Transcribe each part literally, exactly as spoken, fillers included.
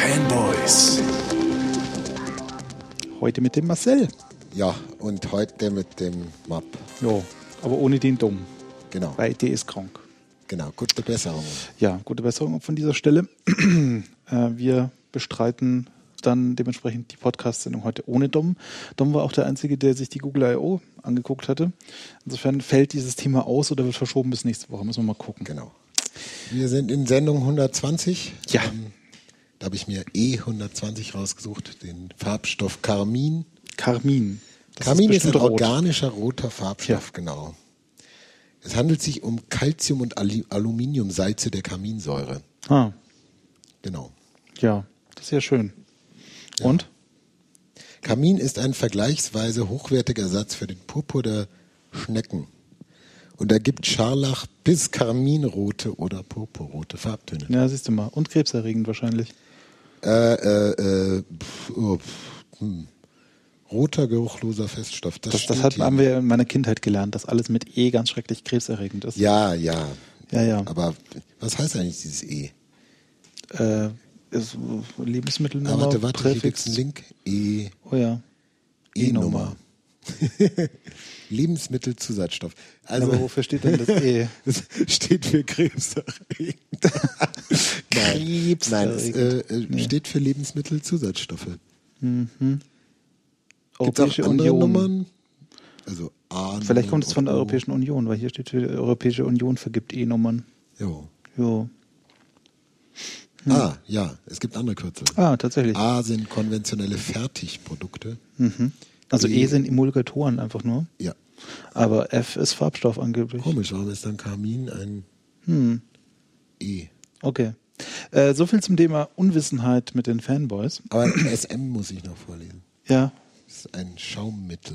Fanboys. Heute mit dem Marcel. Ja, und heute mit dem Map. Ja, aber ohne den Dumm. Genau. Weil der ist krank. Genau, gute Besserung. Ja, gute Besserung von dieser Stelle. äh, wir bestreiten dann dementsprechend die Podcast-Sendung heute ohne Dom. Dom war auch der Einzige, der sich die Google I O angeguckt hatte. Insofern fällt dieses Thema aus oder wird verschoben bis nächste Woche. Müssen wir mal gucken. Genau. Wir sind in Sendung hundertzwanzig. Ja. Ähm, da habe ich mir E hundertzwanzig rausgesucht, den Farbstoff Karmin. Karmin. Das Karmin ist, ist ein rot. organischer roter Farbstoff, Ja. genau. Es handelt sich um Calcium- und Al- Aluminiumsalze der Karminsäure. Ah, Genau. ja, das ist ja schön. Und? Karmin ist ein vergleichsweise hochwertiger Ersatz für den Purpur der Schnecken und ergibt Scharlach bis karminrote oder purpurrote Farbtöne. Ja, siehst du mal. Und krebserregend wahrscheinlich. Äh, äh, äh, pf, oh, pf, hm. Roter, geruchloser Feststoff. Das, Das, das steht hat, hier. haben wir in meiner Kindheit gelernt, dass alles mit E ganz schrecklich krebserregend ist. Ja, ja. Ja, ja. Aber was heißt eigentlich dieses E? Äh, ist Lebensmittelnummer, Ah, warte, warte, hier Präfix. gibt's einen Link. E, Oh ja. E-Nummer. Lebensmittelzusatzstoff. Also, Aber wofür steht denn das E? das steht für krebserregend. Nein, nein, es äh, äh, Nee. steht für Lebensmittelzusatzstoffe. Mhm. Gibt es Europäische auch andere Union. Nummern? Also A. Vielleicht kommt es von der O. Europäischen Union, weil hier steht, für die Europäische Union vergibt E-Nummern. Jo. Jo. Ah, ja, es gibt andere Kürzel. Ah, tatsächlich. A sind konventionelle Fertigprodukte. Mhm. Also E- E sind Emulgatoren einfach nur. Ja. Aber F ist Farbstoff angeblich. Komisch, warum ist dann Karmin ein Hm. E? Okay. Äh, so viel zum Thema Unwissenheit mit den Fanboys. Aber S M muss ich noch vorlesen. Ja. Das ist ein Schaummittel.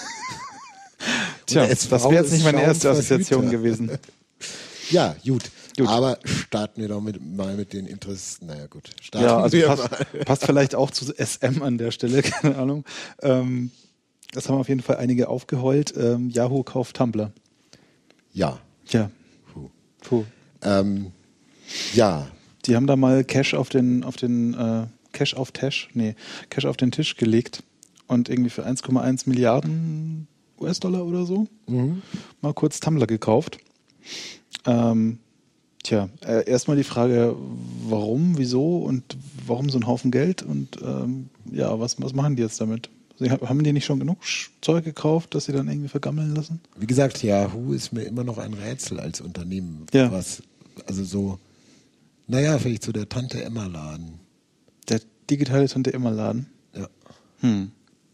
Tja, Und S V das wäre jetzt nicht ist meine erste Schaumverhüter. Assoziation gewesen. Ja, gut. Gut. Aber starten wir doch mit, mal mit den Interessen. Naja, gut. Starten Ja, also wir passt, mal. passt vielleicht auch zu S M an der Stelle, keine Ahnung. Ähm, das haben auf jeden Fall einige aufgeheult. Ähm, Yahoo kauft Tumblr. Ja. Ja. Puh. Puh. Ähm, ja. Die haben da mal Cash auf den, auf den, äh, Cash auf Tash, nee, Cash auf den Tisch gelegt und irgendwie für eins Komma eins Milliarden U S-Dollar oder so Mhm. mal kurz Tumblr gekauft. Ähm, tja, äh, erstmal die Frage, warum, wieso und warum so ein Haufen Geld und ähm, ja, was, was machen die jetzt damit? Sie, haben die nicht schon genug Sch- Zeug gekauft, dass sie dann irgendwie vergammeln lassen? Wie gesagt, Yahoo ist mir immer noch ein Rätsel als Unternehmen. Ja. Was, also so, naja, vielleicht so der Tante-Emma-Laden. Der digitale Tante-Emma-Laden. Ja. Hm.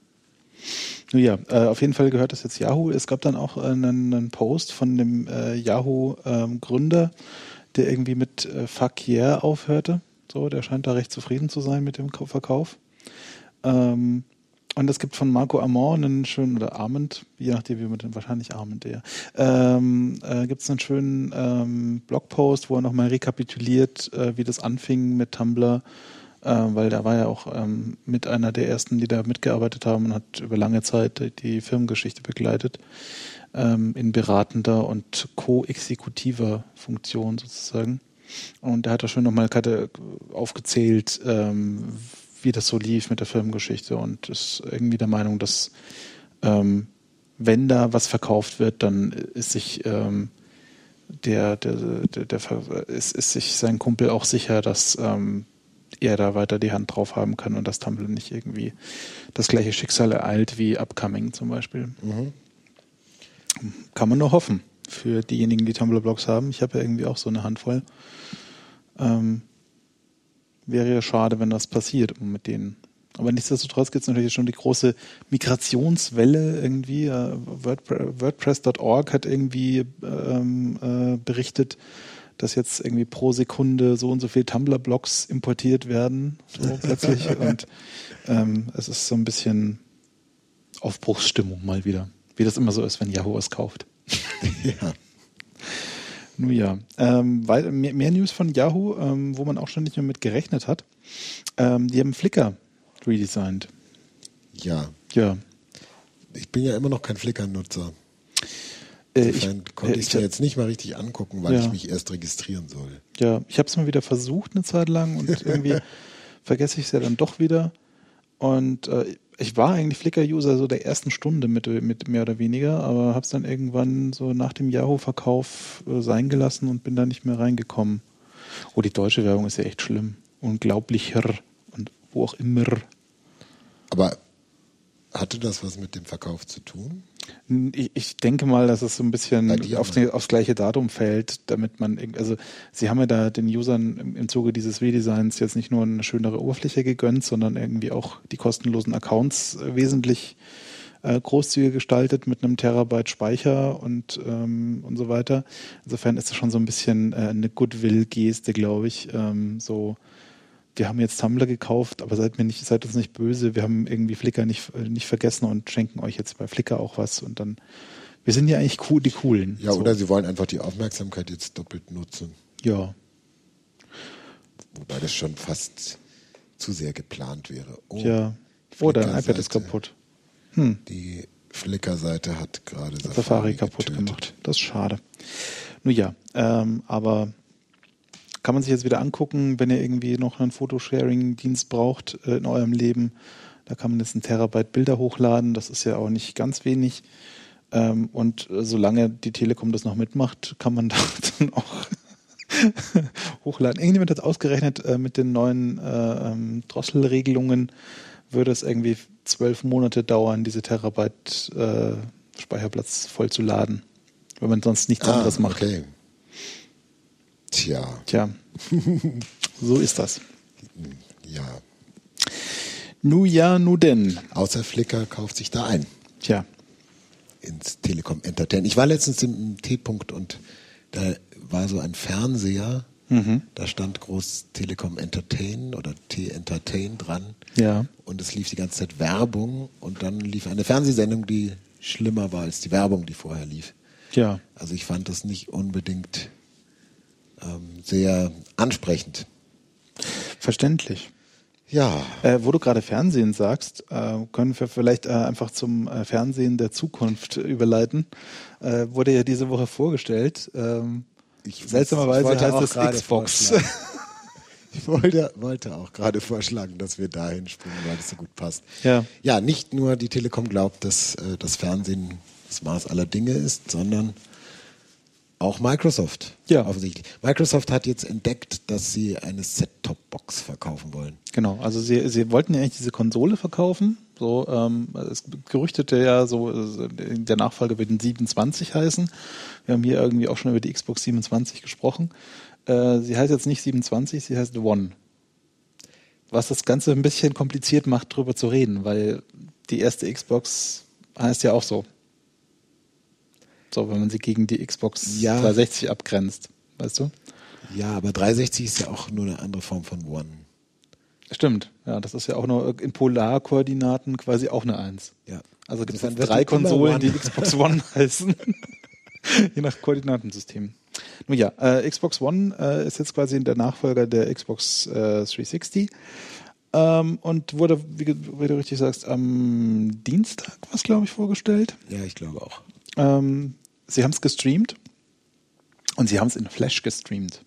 Nun ja, äh, auf jeden Fall gehört das jetzt Yahoo. Es gab dann auch einen, einen Post von dem äh, Yahoo-Gründer, der irgendwie mit äh, Fuck yeah aufhörte. So, der scheint da recht zufrieden zu sein mit dem Kau- Verkauf. Ähm, und es gibt von Marco Arment einen schönen, oder Arment, je nachdem, wie man den, wahrscheinlich Arment eher, ähm, äh, gibt es einen schönen ähm, Blogpost, wo er nochmal rekapituliert, äh, wie das anfing mit Tumblr. Äh, weil da war er auch ähm, mit einer der ersten, die da mitgearbeitet haben und hat über lange Zeit die, die Firmengeschichte begleitet, ähm, in beratender und co-exekutiver Funktion sozusagen. Und da hat er schön nochmal kate- aufgezählt, ähm, wie das so lief mit der Firmengeschichte und ist irgendwie der Meinung, dass ähm, wenn da was verkauft wird, dann ist sich ähm, der, der, der, der, der ist, ist sich sein Kumpel auch sicher, dass ähm, er da weiter die Hand drauf haben kann und dass Tumblr nicht irgendwie das gleiche Schicksal ereilt wie Upcoming zum Beispiel. Mhm. Kann man nur hoffen für diejenigen, die Tumblr-Blogs haben. Ich habe ja irgendwie auch so eine Handvoll. Ähm, wäre ja schade, wenn das passiert mit denen. Aber nichtsdestotrotz gibt es natürlich schon die große Migrationswelle irgendwie. Äh, WordPress, WordPress Punkt org hat irgendwie ähm, äh, berichtet, dass jetzt irgendwie pro Sekunde so und so viel Tumblr-Blogs importiert werden, so plötzlich. Und ähm, es ist so ein bisschen Aufbruchsstimmung mal wieder. Wie das immer so ist, wenn Yahoo was kauft. Ja. Nun ja. Ähm, weil, mehr, mehr News von Yahoo, ähm, wo man auch schon nicht mehr mit gerechnet hat. Ähm, die haben Flickr redesigned. Ja. Ja. Ich bin ja immer noch kein Flickr-Nutzer. Äh, Insofern ich, konnte äh, ich es ich, mir jetzt nicht mal richtig angucken, weil Ja. ich mich erst registrieren soll. Ja, ich habe es mal wieder versucht eine Zeit lang und irgendwie vergesse ich es ja dann doch wieder. Und äh, ich war eigentlich Flickr-User so der ersten Stunde mit, mit mehr oder weniger, aber habe es dann irgendwann so nach dem Yahoo-Verkauf äh, sein gelassen und bin da nicht mehr reingekommen. Oh, die deutsche Werbung ist ja echt schlimm. Unglaublicher und wo auch immer. Aber hatte das was mit dem Verkauf zu tun? Ich, ich denke mal, dass es so ein bisschen auf die, den, aufs gleiche Datum fällt, damit man, also sie haben ja da den Usern im, im Zuge dieses Redesigns jetzt nicht nur eine schönere Oberfläche gegönnt, sondern irgendwie auch die kostenlosen Accounts äh, wesentlich äh, großzügiger gestaltet mit einem Terabyte Speicher und, ähm, und so weiter. Insofern ist das schon so ein bisschen äh, eine Goodwill-Geste, glaube ich, ähm, so. Wir haben jetzt Tumblr gekauft, aber seid mir nicht, seid uns nicht böse. Wir haben irgendwie Flickr nicht, nicht vergessen und schenken euch jetzt bei Flickr auch was. Und dann, wir sind ja eigentlich cool, die Coolen. Ja, so. Oder sie wollen einfach die Aufmerksamkeit jetzt doppelt nutzen. Ja. Wobei das schon fast zu sehr geplant wäre. Oh, ja. Oh, dein iPad ist kaputt. Hm. Die Flickr-Seite hat gerade Safari, Safari kaputt getötet. gemacht. Das ist schade. Nun ja, ähm, aber kann man sich jetzt wieder angucken, wenn ihr irgendwie noch einen Fotosharing-Dienst braucht äh, in eurem Leben. Da kann man jetzt einen Terabyte Bilder hochladen. Das ist ja auch nicht ganz wenig. Ähm, und äh, solange die Telekom das noch mitmacht, kann man da dann auch hochladen. Irgendjemand hat ausgerechnet, äh, mit den neuen äh, ähm, Drosselregelungen würde es irgendwie zwölf Monate dauern, diese Terabyte äh, Speicherplatz voll zu laden, wenn man sonst nichts ah, anderes macht. Okay. Tja. Tja, so ist das. Ja. Nu ja, nu denn. Außer Flickr kauft sich da ein. Tja. Ins Telekom Entertain. Ich war letztens im T-Punkt und da war so ein Fernseher, mhm. da stand groß Telekom Entertain oder T-Entertain dran. Ja. Und es lief die ganze Zeit Werbung und dann lief eine Fernsehsendung, die schlimmer war als die Werbung, die vorher lief. Ja. Also ich fand das nicht unbedingt ähm, sehr ansprechend. Verständlich. Ja. Äh, wo du gerade Fernsehen sagst, äh, können wir vielleicht äh, einfach zum äh, Fernsehen der Zukunft überleiten. Äh, wurde ja diese Woche vorgestellt. Ähm, ich, seltsamerweise ich heißt es Xbox. Ich wollte, wollte auch gerade vorschlagen, dass wir dahin springen, weil das so gut passt. Ja, ja, nicht nur die Telekom glaubt, dass äh, das Fernsehen das Maß aller Dinge ist, sondern auch Microsoft. Ja. Offensichtlich. Microsoft hat jetzt entdeckt, dass sie eine Set-Top-Box verkaufen wollen. Genau, also sie, sie wollten ja eigentlich diese Konsole verkaufen. So, ähm, es gerüchtete ja so, der Nachfolger wird den siebenundzwanzig heißen. Wir haben hier irgendwie auch schon über die Xbox siebenundzwanzig gesprochen. Äh, sie heißt jetzt nicht siebenundzwanzig, sie heißt One. Was das Ganze ein bisschen kompliziert macht, drüber zu reden, weil die erste Xbox heißt ja auch so. So, wenn man sie gegen die Xbox ja. dreihundertsechzig abgrenzt, weißt du? Ja, aber dreihundertsechzig ist ja auch nur eine andere Form von One. Stimmt, ja, das ist ja auch nur in Polarkoordinaten quasi auch eine Eins. Ja. Also gibt es drei Konsolen, die Xbox One heißen, je nach Koordinatensystem. Nun ja, äh, Xbox One äh, ist jetzt quasi der Nachfolger der Xbox äh, dreihundertsechzig ähm, und wurde, wie, wie du richtig sagst, am Dienstag, was glaube ich, vorgestellt. Ja, ich glaube auch. Ähm, sie haben es gestreamt und sie haben es in Flash gestreamt.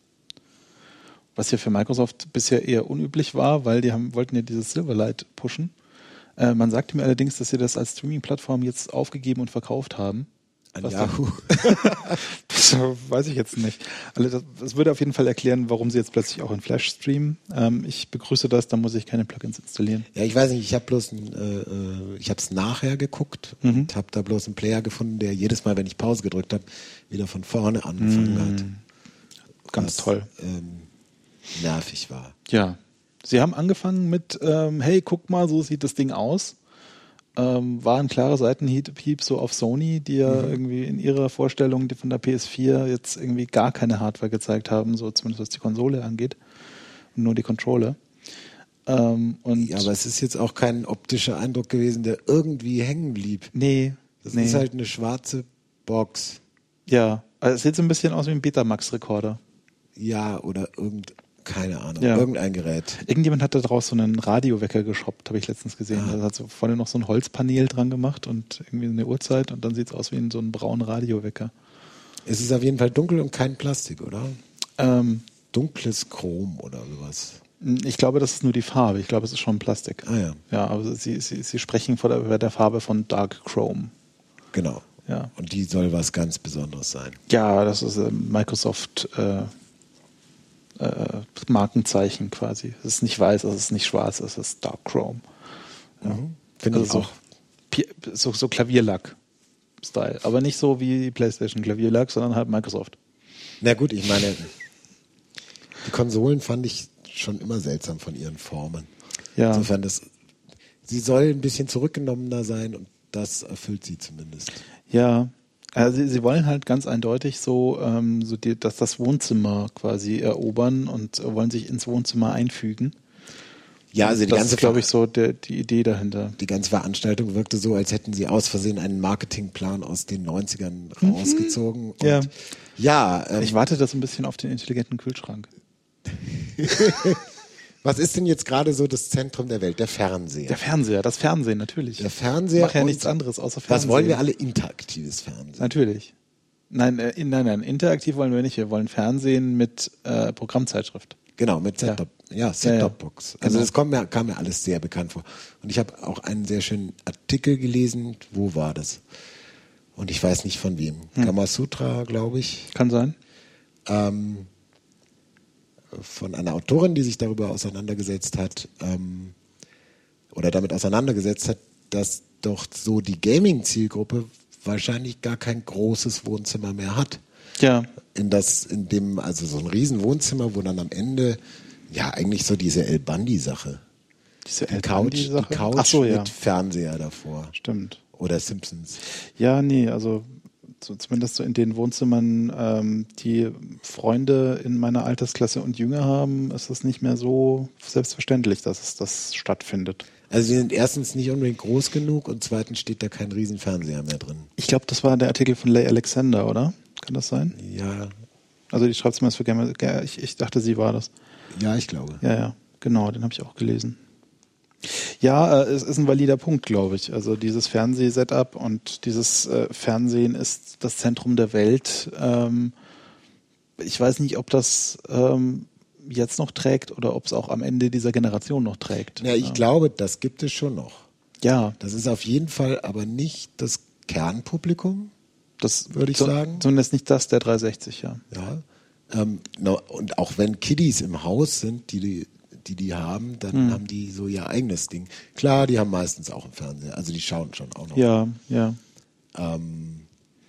Was ja für Microsoft bisher eher unüblich war, weil die haben, wollten ja dieses Silverlight pushen. Äh, man sagte mir allerdings, dass sie das als Streaming-Plattform jetzt aufgegeben und verkauft haben. An Was Yahoo. Das weiß ich jetzt nicht. Also das, das würde auf jeden Fall erklären, warum sie jetzt plötzlich auch in Flash streamen. Ähm, ich begrüße das, dann muss ich keine Plugins installieren. Ja, ich weiß nicht, ich habe bloß ein, äh, ich habe es nachher geguckt mhm. und habe da bloß einen Player gefunden, der jedes Mal, wenn ich Pause gedrückt habe, wieder von vorne angefangen mhm. hat. Ganz was, toll. Ähm, nervig war. Ja. Sie haben angefangen mit, ähm, hey, guck mal, so sieht das Ding aus. Ähm, war ein klarer Seitenhieb so auf Sony, die ja mhm. irgendwie in ihrer Vorstellung die von der P S vier jetzt irgendwie gar keine Hardware gezeigt haben, so zumindest was die Konsole angeht. Und nur die Controller. Ähm, und ja, aber es ist jetzt auch kein optischer Eindruck gewesen, der irgendwie hängen blieb. Nee. Das nee. ist halt eine schwarze Box. Ja, also es sieht so ein bisschen aus wie ein Betamax-Rekorder. Ja, oder irgend... Keine Ahnung, ja. irgendein Gerät. Irgendjemand hat da draus so einen Radiowecker geshoppt, habe ich letztens gesehen. Ah. Da hat so vorne noch so ein Holzpanel dran gemacht und irgendwie eine Uhrzeit und dann sieht es aus wie in so ein braunen Radiowecker. Es ist auf jeden Fall dunkel und kein Plastik, oder? Ähm, Dunkles Chrom oder sowas. Ich glaube, das ist nur die Farbe. Ich glaube, es ist schon Plastik. Ah ja. Ja, aber sie, sie, sie sprechen von der, der Farbe von Dark Chrome. Genau. Ja. Und die soll was ganz Besonderes sein. Ja, das ist äh, Microsoft äh, äh, Markenzeichen quasi. Es ist nicht weiß, es ist nicht schwarz, es ist Dark Chrome. Ja. Mhm. Finde Also ich auch. So, so, so Klavierlack-Style. Aber nicht so wie die PlayStation Klavierlack, sondern halt Microsoft. Na gut, ich meine, die Konsolen fand ich schon immer seltsam von ihren Formen. Ja. Insofern, das, sie soll ein bisschen zurückgenommener sein und das erfüllt sie zumindest. Ja, also sie, sie wollen halt ganz eindeutig so, ähm, so die, dass das Wohnzimmer quasi erobern und äh, wollen sich ins Wohnzimmer einfügen. Ja, also die das ganze ist, glaube ich, so der, die Idee dahinter. Die ganze Veranstaltung wirkte so, als hätten sie aus Versehen einen Marketingplan aus den neunzigern rausgezogen. Und Ja, ja ähm, ich warte das ein bisschen auf den intelligenten Kühlschrank. Was ist denn jetzt gerade so das Zentrum der Welt? Der Fernseher. Der Fernseher, das Fernsehen natürlich. Der Fernseher. Ich mache ja und nichts anderes außer Fernsehen. Was wollen wir alle? Interaktives Fernsehen. Natürlich. Nein, äh, nein, nein, interaktiv wollen wir nicht. Wir wollen Fernsehen mit äh, Programmzeitschrift. Genau, mit Set-Top, ja, ja Set-Top-Box. Ja, ja. Also genau. das kommt mir, kam mir alles sehr bekannt vor. Und ich habe auch einen sehr schönen Artikel gelesen. Wo war das? Und ich weiß nicht von wem. Hm. Kamasutra, glaube ich. Kann sein. Ähm, von einer Autorin, die sich darüber auseinandergesetzt hat, ähm, oder damit auseinandergesetzt hat, dass doch so die Gaming-Zielgruppe wahrscheinlich gar kein großes Wohnzimmer mehr hat. Ja. In das, in dem, also so ein riesen Wohnzimmer, wo dann am Ende, ja, eigentlich so diese El Bundy-Sache. Diese die Couch, die Couch Ach so, mit ja. Fernseher davor. Stimmt. Oder Simpsons. Ja, nee, also so, zumindest so in den Wohnzimmern, ähm, die Freunde in meiner Altersklasse und jünger haben, ist es nicht mehr so selbstverständlich, dass es das stattfindet. Also sie sind erstens nicht unbedingt groß genug und zweitens steht da kein riesen Fernseher mehr drin. Ich glaube, das war der Artikel von Leigh Alexander, oder? Kann das sein? Ja. Also die schreibt es mir für Gamer. Ich, ich dachte, sie war das. Ja, ich glaube. Ja, ja, genau, den habe ich auch gelesen. Ja, äh, es ist ein valider Punkt, glaube ich. Also dieses Fernseh-Setup und dieses äh, Fernsehen ist das Zentrum der Welt. Ähm, ich weiß nicht, ob das ähm, jetzt noch trägt oder ob es auch am Ende dieser Generation noch trägt. Ja, ich ja. glaube, das gibt es schon noch. Ja. Das ist auf jeden Fall aber nicht das Kernpublikum, das würde ich so, sagen. Zumindest nicht das der dreihundertsechzig, ja. Ja. Ähm, no, und auch wenn Kiddies im Haus sind, die die die die haben, dann hm. haben die so ihr eigenes Ding. Klar, die haben meistens auch einen Fernseher, also die schauen schon auch noch. Ja, ja. Ähm,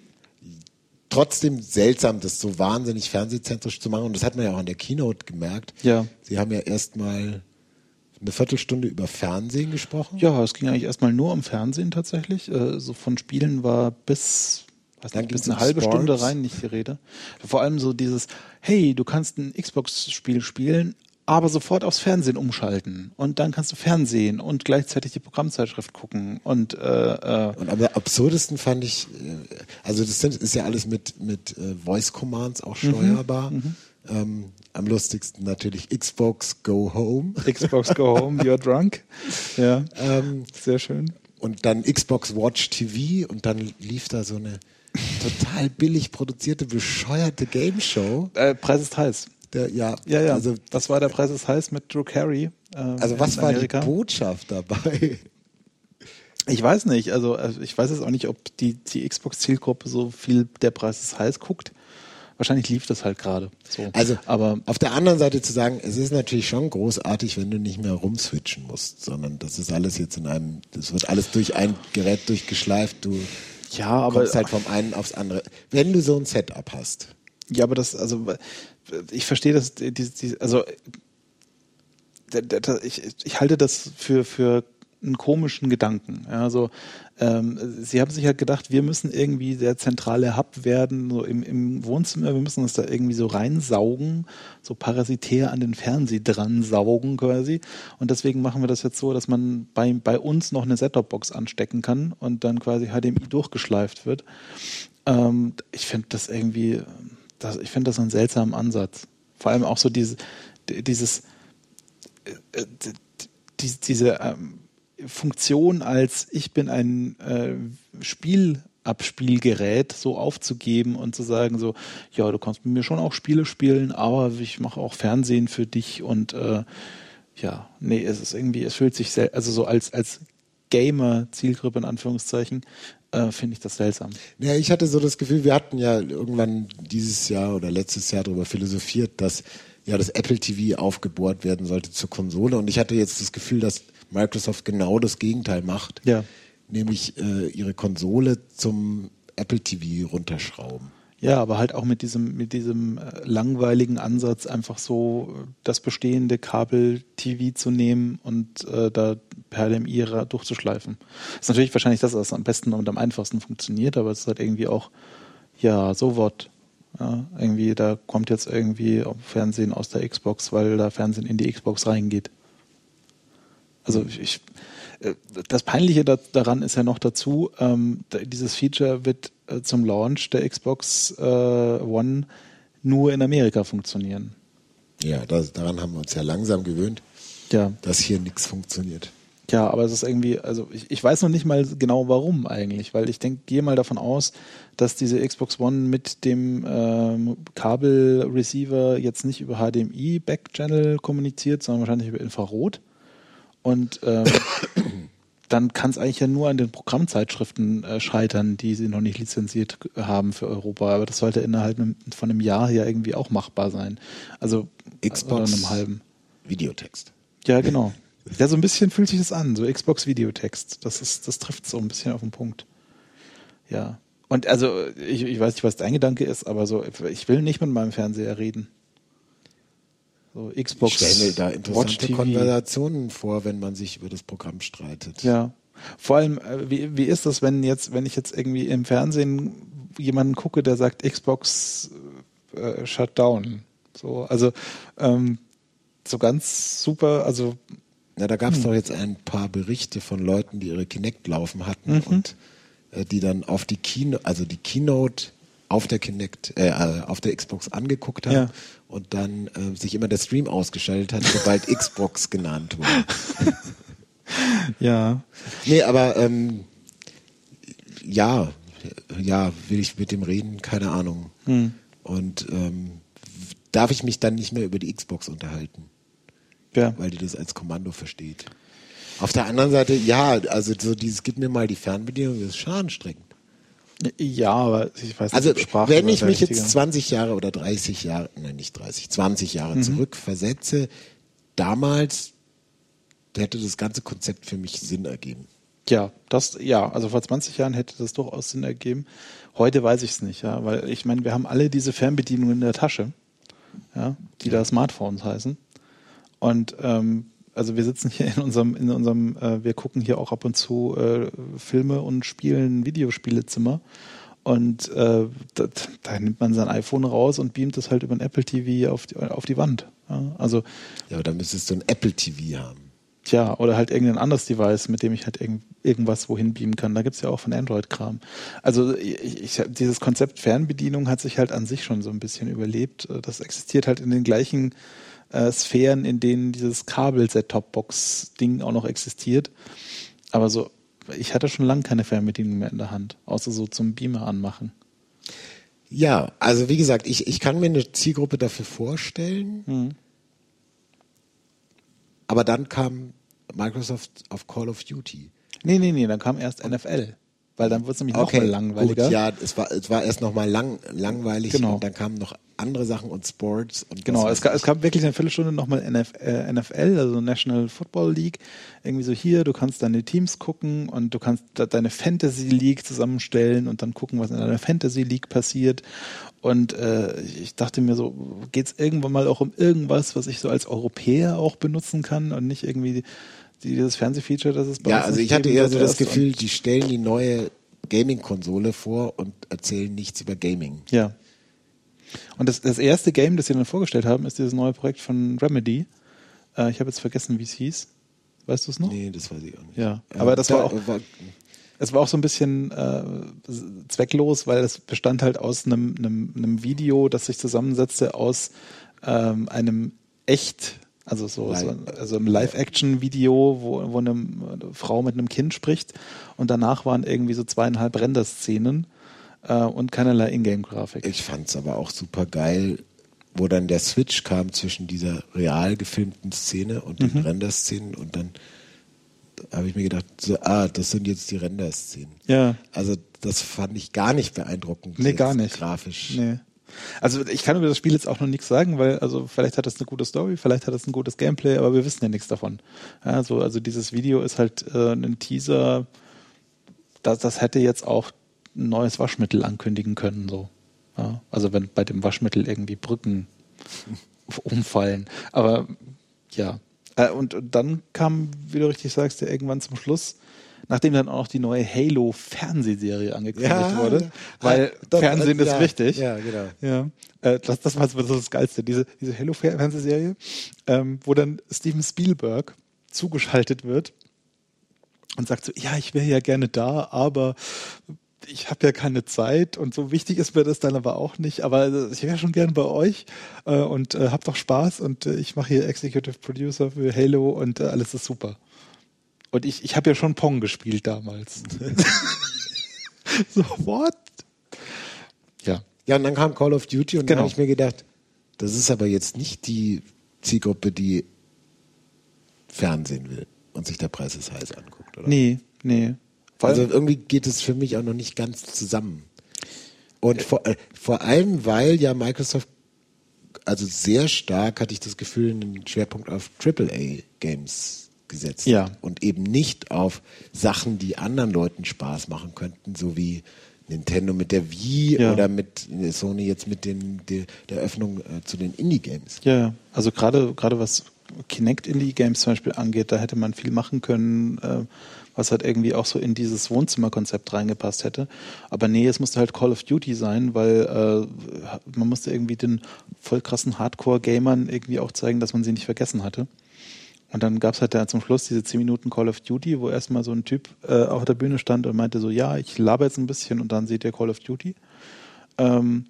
trotzdem seltsam, das so wahnsinnig fernsehzentrisch zu machen. Und das hat man ja auch an der Keynote gemerkt. Ja. Sie haben ja erstmal eine Viertelstunde über Fernsehen gesprochen. Ja, es ging eigentlich erstmal nur um Fernsehen tatsächlich. Äh, so von Spielen war bis, weiß nicht, bis eine um halbe Sports. Stunde rein nicht die Rede. Vor allem so dieses, hey, du kannst ein Xbox-Spiel spielen, aber sofort aufs Fernsehen umschalten und dann kannst du Fernsehen und gleichzeitig die Programmzeitschrift gucken und äh, äh und am absurdesten fand ich, also das ist ja alles mit mit Voice Commands auch steuerbar. Mhm, ähm, am lustigsten natürlich Xbox Go Home. Xbox Go Home, you're drunk. Ja, ähm, sehr schön. Und dann Xbox Watch T V und dann lief da so eine total billig produzierte, bescheuerte Game Show. Äh, Preis ist heiß. Der, ja, ja, ja. Also, das war der Preis ist heiß mit Drew Carey. Ähm, also was war die Botschaft dabei? Ich weiß nicht. Also ich weiß jetzt auch nicht, ob die, die Xbox-Zielgruppe so viel der Preis ist heiß guckt. Wahrscheinlich lief das halt gerade. So. Also aber auf der anderen Seite zu sagen, es ist natürlich schon großartig, wenn du nicht mehr rumswitchen musst, sondern das ist alles jetzt in einem, das wird alles durch ein Gerät durchgeschleift. Du ja, aber kommst halt vom einen aufs andere. Wenn du so ein Setup hast. Ja, aber das, also ich verstehe das, die, die, also ich, ich halte das für, für einen komischen Gedanken. Ja, also ähm, sie haben sich halt gedacht, wir müssen irgendwie der zentrale Hub werden, so im, im Wohnzimmer, wir müssen uns da irgendwie so reinsaugen, so parasitär an den Fernseher dran saugen quasi. Und deswegen machen wir das jetzt so, dass man bei, bei uns noch eine Set-Top-Box anstecken kann und dann quasi H D M I durchgeschleift wird. Ähm, ich finde das irgendwie, das, ich finde das einen seltsamen Ansatz. Vor allem auch so diese, dieses, äh, die, diese ähm, Funktion als ich bin ein äh, Spiel Abspielgerät so aufzugeben und zu sagen so, ja, du kannst mit mir schon auch Spiele spielen, aber ich mache auch Fernsehen für dich und äh, ja, nee, es ist irgendwie, es fühlt sich sel- also so als, als Gamer-Zielgruppe in Anführungszeichen, äh, finde ich das seltsam. Ja, ich hatte so das Gefühl, wir hatten ja irgendwann dieses Jahr oder letztes Jahr darüber philosophiert, dass ja das Apple T V aufgebohrt werden sollte zur Konsole und ich hatte jetzt das Gefühl, dass Microsoft genau das Gegenteil macht. Ja. Nämlich äh, ihre Konsole zum Apple T V runterschrauben. Ja, aber halt auch mit diesem, mit diesem äh, langweiligen Ansatz, einfach so äh, das bestehende Kabel-T V zu nehmen und äh, da per H D M I ra- durchzuschleifen. Das ist natürlich wahrscheinlich das, was am besten und am einfachsten funktioniert, aber es ist halt irgendwie auch, ja, so what. Ja, irgendwie, da kommt jetzt irgendwie Fernsehen aus der Xbox, weil da Fernsehen in die Xbox reingeht. Also ich, das Peinliche da, daran ist ja noch dazu, ähm, dieses Feature wird äh, zum Launch der Xbox äh, One nur in Amerika funktionieren. Ja, das, daran haben wir uns ja langsam gewöhnt, ja. dass hier nichts funktioniert. Ja, aber es ist irgendwie, also ich, ich weiß noch nicht mal genau warum eigentlich, weil ich denke, gehe mal davon aus, dass diese Xbox One mit dem ähm, Kabelreceiver jetzt nicht über H D M I Backchannel kommuniziert, sondern wahrscheinlich über Infrarot. Und ähm, dann kann es eigentlich ja nur an den Programmzeitschriften äh, scheitern, die sie noch nicht lizenziert haben für Europa. Aber das sollte innerhalb von einem Jahr ja irgendwie auch machbar sein. Also Xbox oder einem halben. Videotext. Ja, genau. Ja, so ein bisschen fühlt sich das an, so Xbox Videotext. Das ist, das trifft so ein bisschen auf den Punkt. Ja. Und also, ich, ich weiß nicht, was dein Gedanke ist, aber so, ich will nicht mit meinem Fernseher reden. So Xbox. Ich stelle mir da interessante Watch Konversationen vor, wenn man sich über das Programm streitet. Ja. Vor allem, wie, wie ist das, wenn jetzt, wenn ich jetzt irgendwie im Fernsehen jemanden gucke, der sagt Xbox äh, shut down. So, also ähm, so ganz super, also Na, da gab es hm. doch jetzt ein paar Berichte von Leuten, die ihre Kinect laufen hatten Mhm. und äh, die dann auf die Keynote, also die Keynote auf der Kinect, äh, auf der Xbox angeguckt haben Ja. und dann äh, sich immer der Stream ausgeschaltet hat, sobald Xbox genannt wurde. ja. Nee, aber ähm, ja, ja, will ich mit dem reden, keine Ahnung. Hm. Und ähm, darf ich mich dann nicht mehr über die Xbox unterhalten, Ja. weil die das als Kommando versteht. Auf der anderen Seite, ja, also so dieses, gib mir mal die Fernbedienung, das ist schon anstrengend. Ja, aber ich weiß nicht, Also ob Sprache wenn oder ich der mich richtige- jetzt zwanzig Jahre oder dreißig Jahre, nein nicht dreißig, zwanzig Jahre Mhm. zurück versetze, damals hätte das ganze Konzept für mich Sinn ergeben. Ja, das, ja, also vor zwanzig Jahren hätte das durchaus Sinn ergeben. Heute weiß ich es nicht, ja, weil ich meine, wir haben alle diese Fernbedienungen in der Tasche, ja, die da Smartphones heißen. Und ähm, also wir sitzen hier in unserem, in unserem, äh, wir gucken hier auch ab und zu äh, Filme und spielen Videospielezimmer. Und äh, da, da nimmt man sein iPhone raus und beamt es halt über ein Apple T V auf die, auf die Wand. Ja, also Ja, aber dann müsstest du ein Apple T V haben. Tja, oder halt irgendein anderes Device, mit dem ich halt irgend, irgendwas wohin beamen kann. Da gibt's ja auch von Android-Kram. Also ich, ich, dieses Konzept Fernbedienung hat sich halt an sich schon so ein bisschen überlebt. Das existiert halt in den gleichen äh, Sphären, in denen dieses Kabel-Set-Top-Box-Ding auch noch existiert. Aber so, ich hatte schon lange keine Fernbedienung mehr in der Hand, außer so zum Beamer anmachen. Ja, also wie gesagt, ich, ich kann mir eine Zielgruppe dafür vorstellen, Mhm. aber dann kam Microsoft auf Call of Duty. Nee, nee, nee, dann kam erst N F L. Weil dann wird es nämlich Okay, noch mal langweiliger. Gut, ja, es war, es war erst nochmal lang, langweilig Genau. und dann kamen noch andere Sachen und Sports. Und Genau, was es, weiß gab, ich. es gab wirklich eine Viertelstunde nochmal N F, äh, N F L, also National Football League. Irgendwie so hier, du kannst deine Teams gucken und du kannst da deine Fantasy League zusammenstellen und dann gucken, was in deiner Fantasy League passiert. Und äh, ich dachte mir so, geht's irgendwann mal auch um irgendwas, was ich so als Europäer auch benutzen kann und nicht irgendwie die, dieses Fernsehfeature, das es bei Ja, uns also nicht ich hatte geben eher wird so das erst. Gefühl, die stellen die neue Gaming-Konsole vor und erzählen nichts über Gaming. Ja. Und das, das erste Game, das sie dann vorgestellt haben, ist dieses neue Projekt von Remedy. Äh, ich habe jetzt vergessen, wie es hieß. Weißt du es noch? Nee, das weiß ich auch nicht. Ja, Äh, aber das da, war auch, war, es war auch so ein bisschen äh, zwecklos, weil es bestand halt aus einem, einem, einem Video, das sich zusammensetzte aus ähm, einem echt Also so, Live. so also ein Live-Action-Video, wo, wo eine Frau mit einem Kind spricht und danach waren irgendwie so zweieinhalb Render-Szenen äh, und keinerlei Ingame-Grafik. Ich fand's aber auch super geil, wo dann der Switch kam zwischen dieser real gefilmten Szene und den mhm. Render-Szenen und dann habe ich mir gedacht, so, ah, das sind jetzt die Render-Szenen. Ja. Also das fand ich gar nicht beeindruckend. Nee, gar nicht. Grafisch. Nee. Also ich kann über das Spiel jetzt auch noch nichts sagen, weil also vielleicht hat es eine gute Story, vielleicht hat es ein gutes Gameplay, aber wir wissen ja nichts davon. Ja, also, also dieses Video ist halt äh, ein Teaser, das, das hätte jetzt auch ein neues Waschmittel ankündigen können. So. Ja, also wenn bei dem Waschmittel irgendwie Brücken umfallen. Aber ja. Äh, und, und dann kam, wie du richtig sagst, ja irgendwann zum Schluss, nachdem dann auch noch die neue Halo-Fernsehserie angekündigt ja, wurde, weil das, Fernsehen ja, ist wichtig. Ja, genau. Ja, äh, das, das war so das Geilste, diese, diese Halo-Fernsehserie, ähm, wo dann Steven Spielberg zugeschaltet wird und sagt so, ja, ich wäre ja gerne da, aber ich habe ja keine Zeit und so wichtig ist mir das dann aber auch nicht, aber ich wäre schon gern bei euch äh, und äh, hab doch Spaß und äh, ich mache hier Executive Producer für Halo und äh, alles ist super. Und ich, ich habe ja schon Pong gespielt damals. So, what? Ja. Ja, und dann kam Call of Duty und genau. dann habe ich mir gedacht, das ist aber jetzt nicht die Zielgruppe, die Fernsehen will und sich der Preis ist heiß anguckt, oder? Nee, nee. Also irgendwie geht es für mich auch noch nicht ganz zusammen. Und vor, äh, vor allem, weil ja Microsoft, also sehr stark, hatte ich das Gefühl, einen Schwerpunkt auf Triple A Games gesetzt ja. hat. Und eben nicht auf Sachen, die anderen Leuten Spaß machen könnten, so wie Nintendo mit der Wii ja. oder mit Sony jetzt mit den, der, der Öffnung äh, zu den Indie-Games. Ja, also gerade gerade was Kinect Indie-Games zum Beispiel angeht, da hätte man viel machen können, äh, was halt irgendwie auch so in dieses Wohnzimmerkonzept reingepasst hätte. Aber nee, es musste halt Call of Duty sein, weil äh, man musste irgendwie den voll krassen Hardcore-Gamern irgendwie auch zeigen, dass man sie nicht vergessen hatte. Und dann gab es halt da zum Schluss diese zehn Minuten Call of Duty, wo erstmal so ein Typ äh, auf der Bühne stand und meinte so, ja, ich laber jetzt ein bisschen und dann seht ihr Call of Duty. Ähm,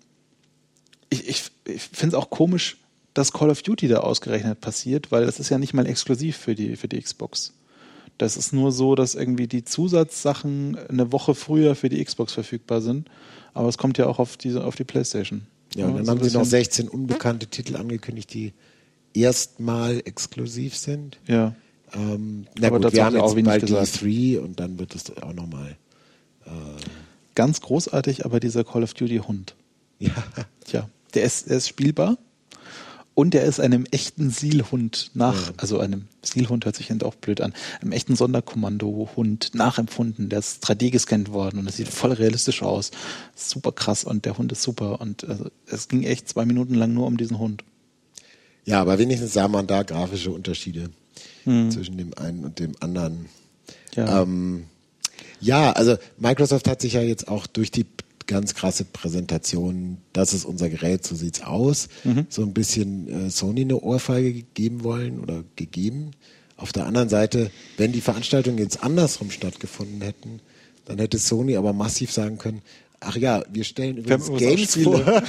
ich ich, ich finde es auch komisch, dass Call of Duty da ausgerechnet passiert, weil das ist ja nicht mal exklusiv für die, für die Xbox. Das ist nur so, dass irgendwie die Zusatzsachen eine Woche früher für die Xbox verfügbar sind, aber es kommt ja auch auf die, auf die PlayStation. Ja, und dann so haben sie noch sechzehn unbekannte Titel angekündigt, die erstmal exklusiv sind. Ja. Ähm, na aber gut, wir haben auch jetzt bald die gesagt. E drei und dann wird es auch nochmal. Äh Ganz großartig, aber dieser Call of Duty Hund. Ja. Tja, der ist, der ist spielbar und der ist einem echten Sielhund nach, ja. also einem Sielhund hört sich auch blöd an, einem echten Sonderkommando-Hund nachempfunden. Der ist drei D gescannt worden und das sieht voll realistisch aus. Super krass und der Hund ist super und also, es ging echt zwei Minuten lang nur um diesen Hund. Ja, aber wenigstens sah man da grafische Unterschiede hm. zwischen dem einen und dem anderen. Ja. Ähm, ja, also Microsoft hat sich ja jetzt auch durch die ganz krasse Präsentation, das ist unser Gerät, so sieht's aus, mhm. so ein bisschen äh, Sony eine Ohrfeige gegeben wollen oder gegeben. Auf der anderen Seite, wenn die Veranstaltungen jetzt andersrum stattgefunden hätten, dann hätte Sony aber massiv sagen können, ach ja, wir stellen übrigens Games vor.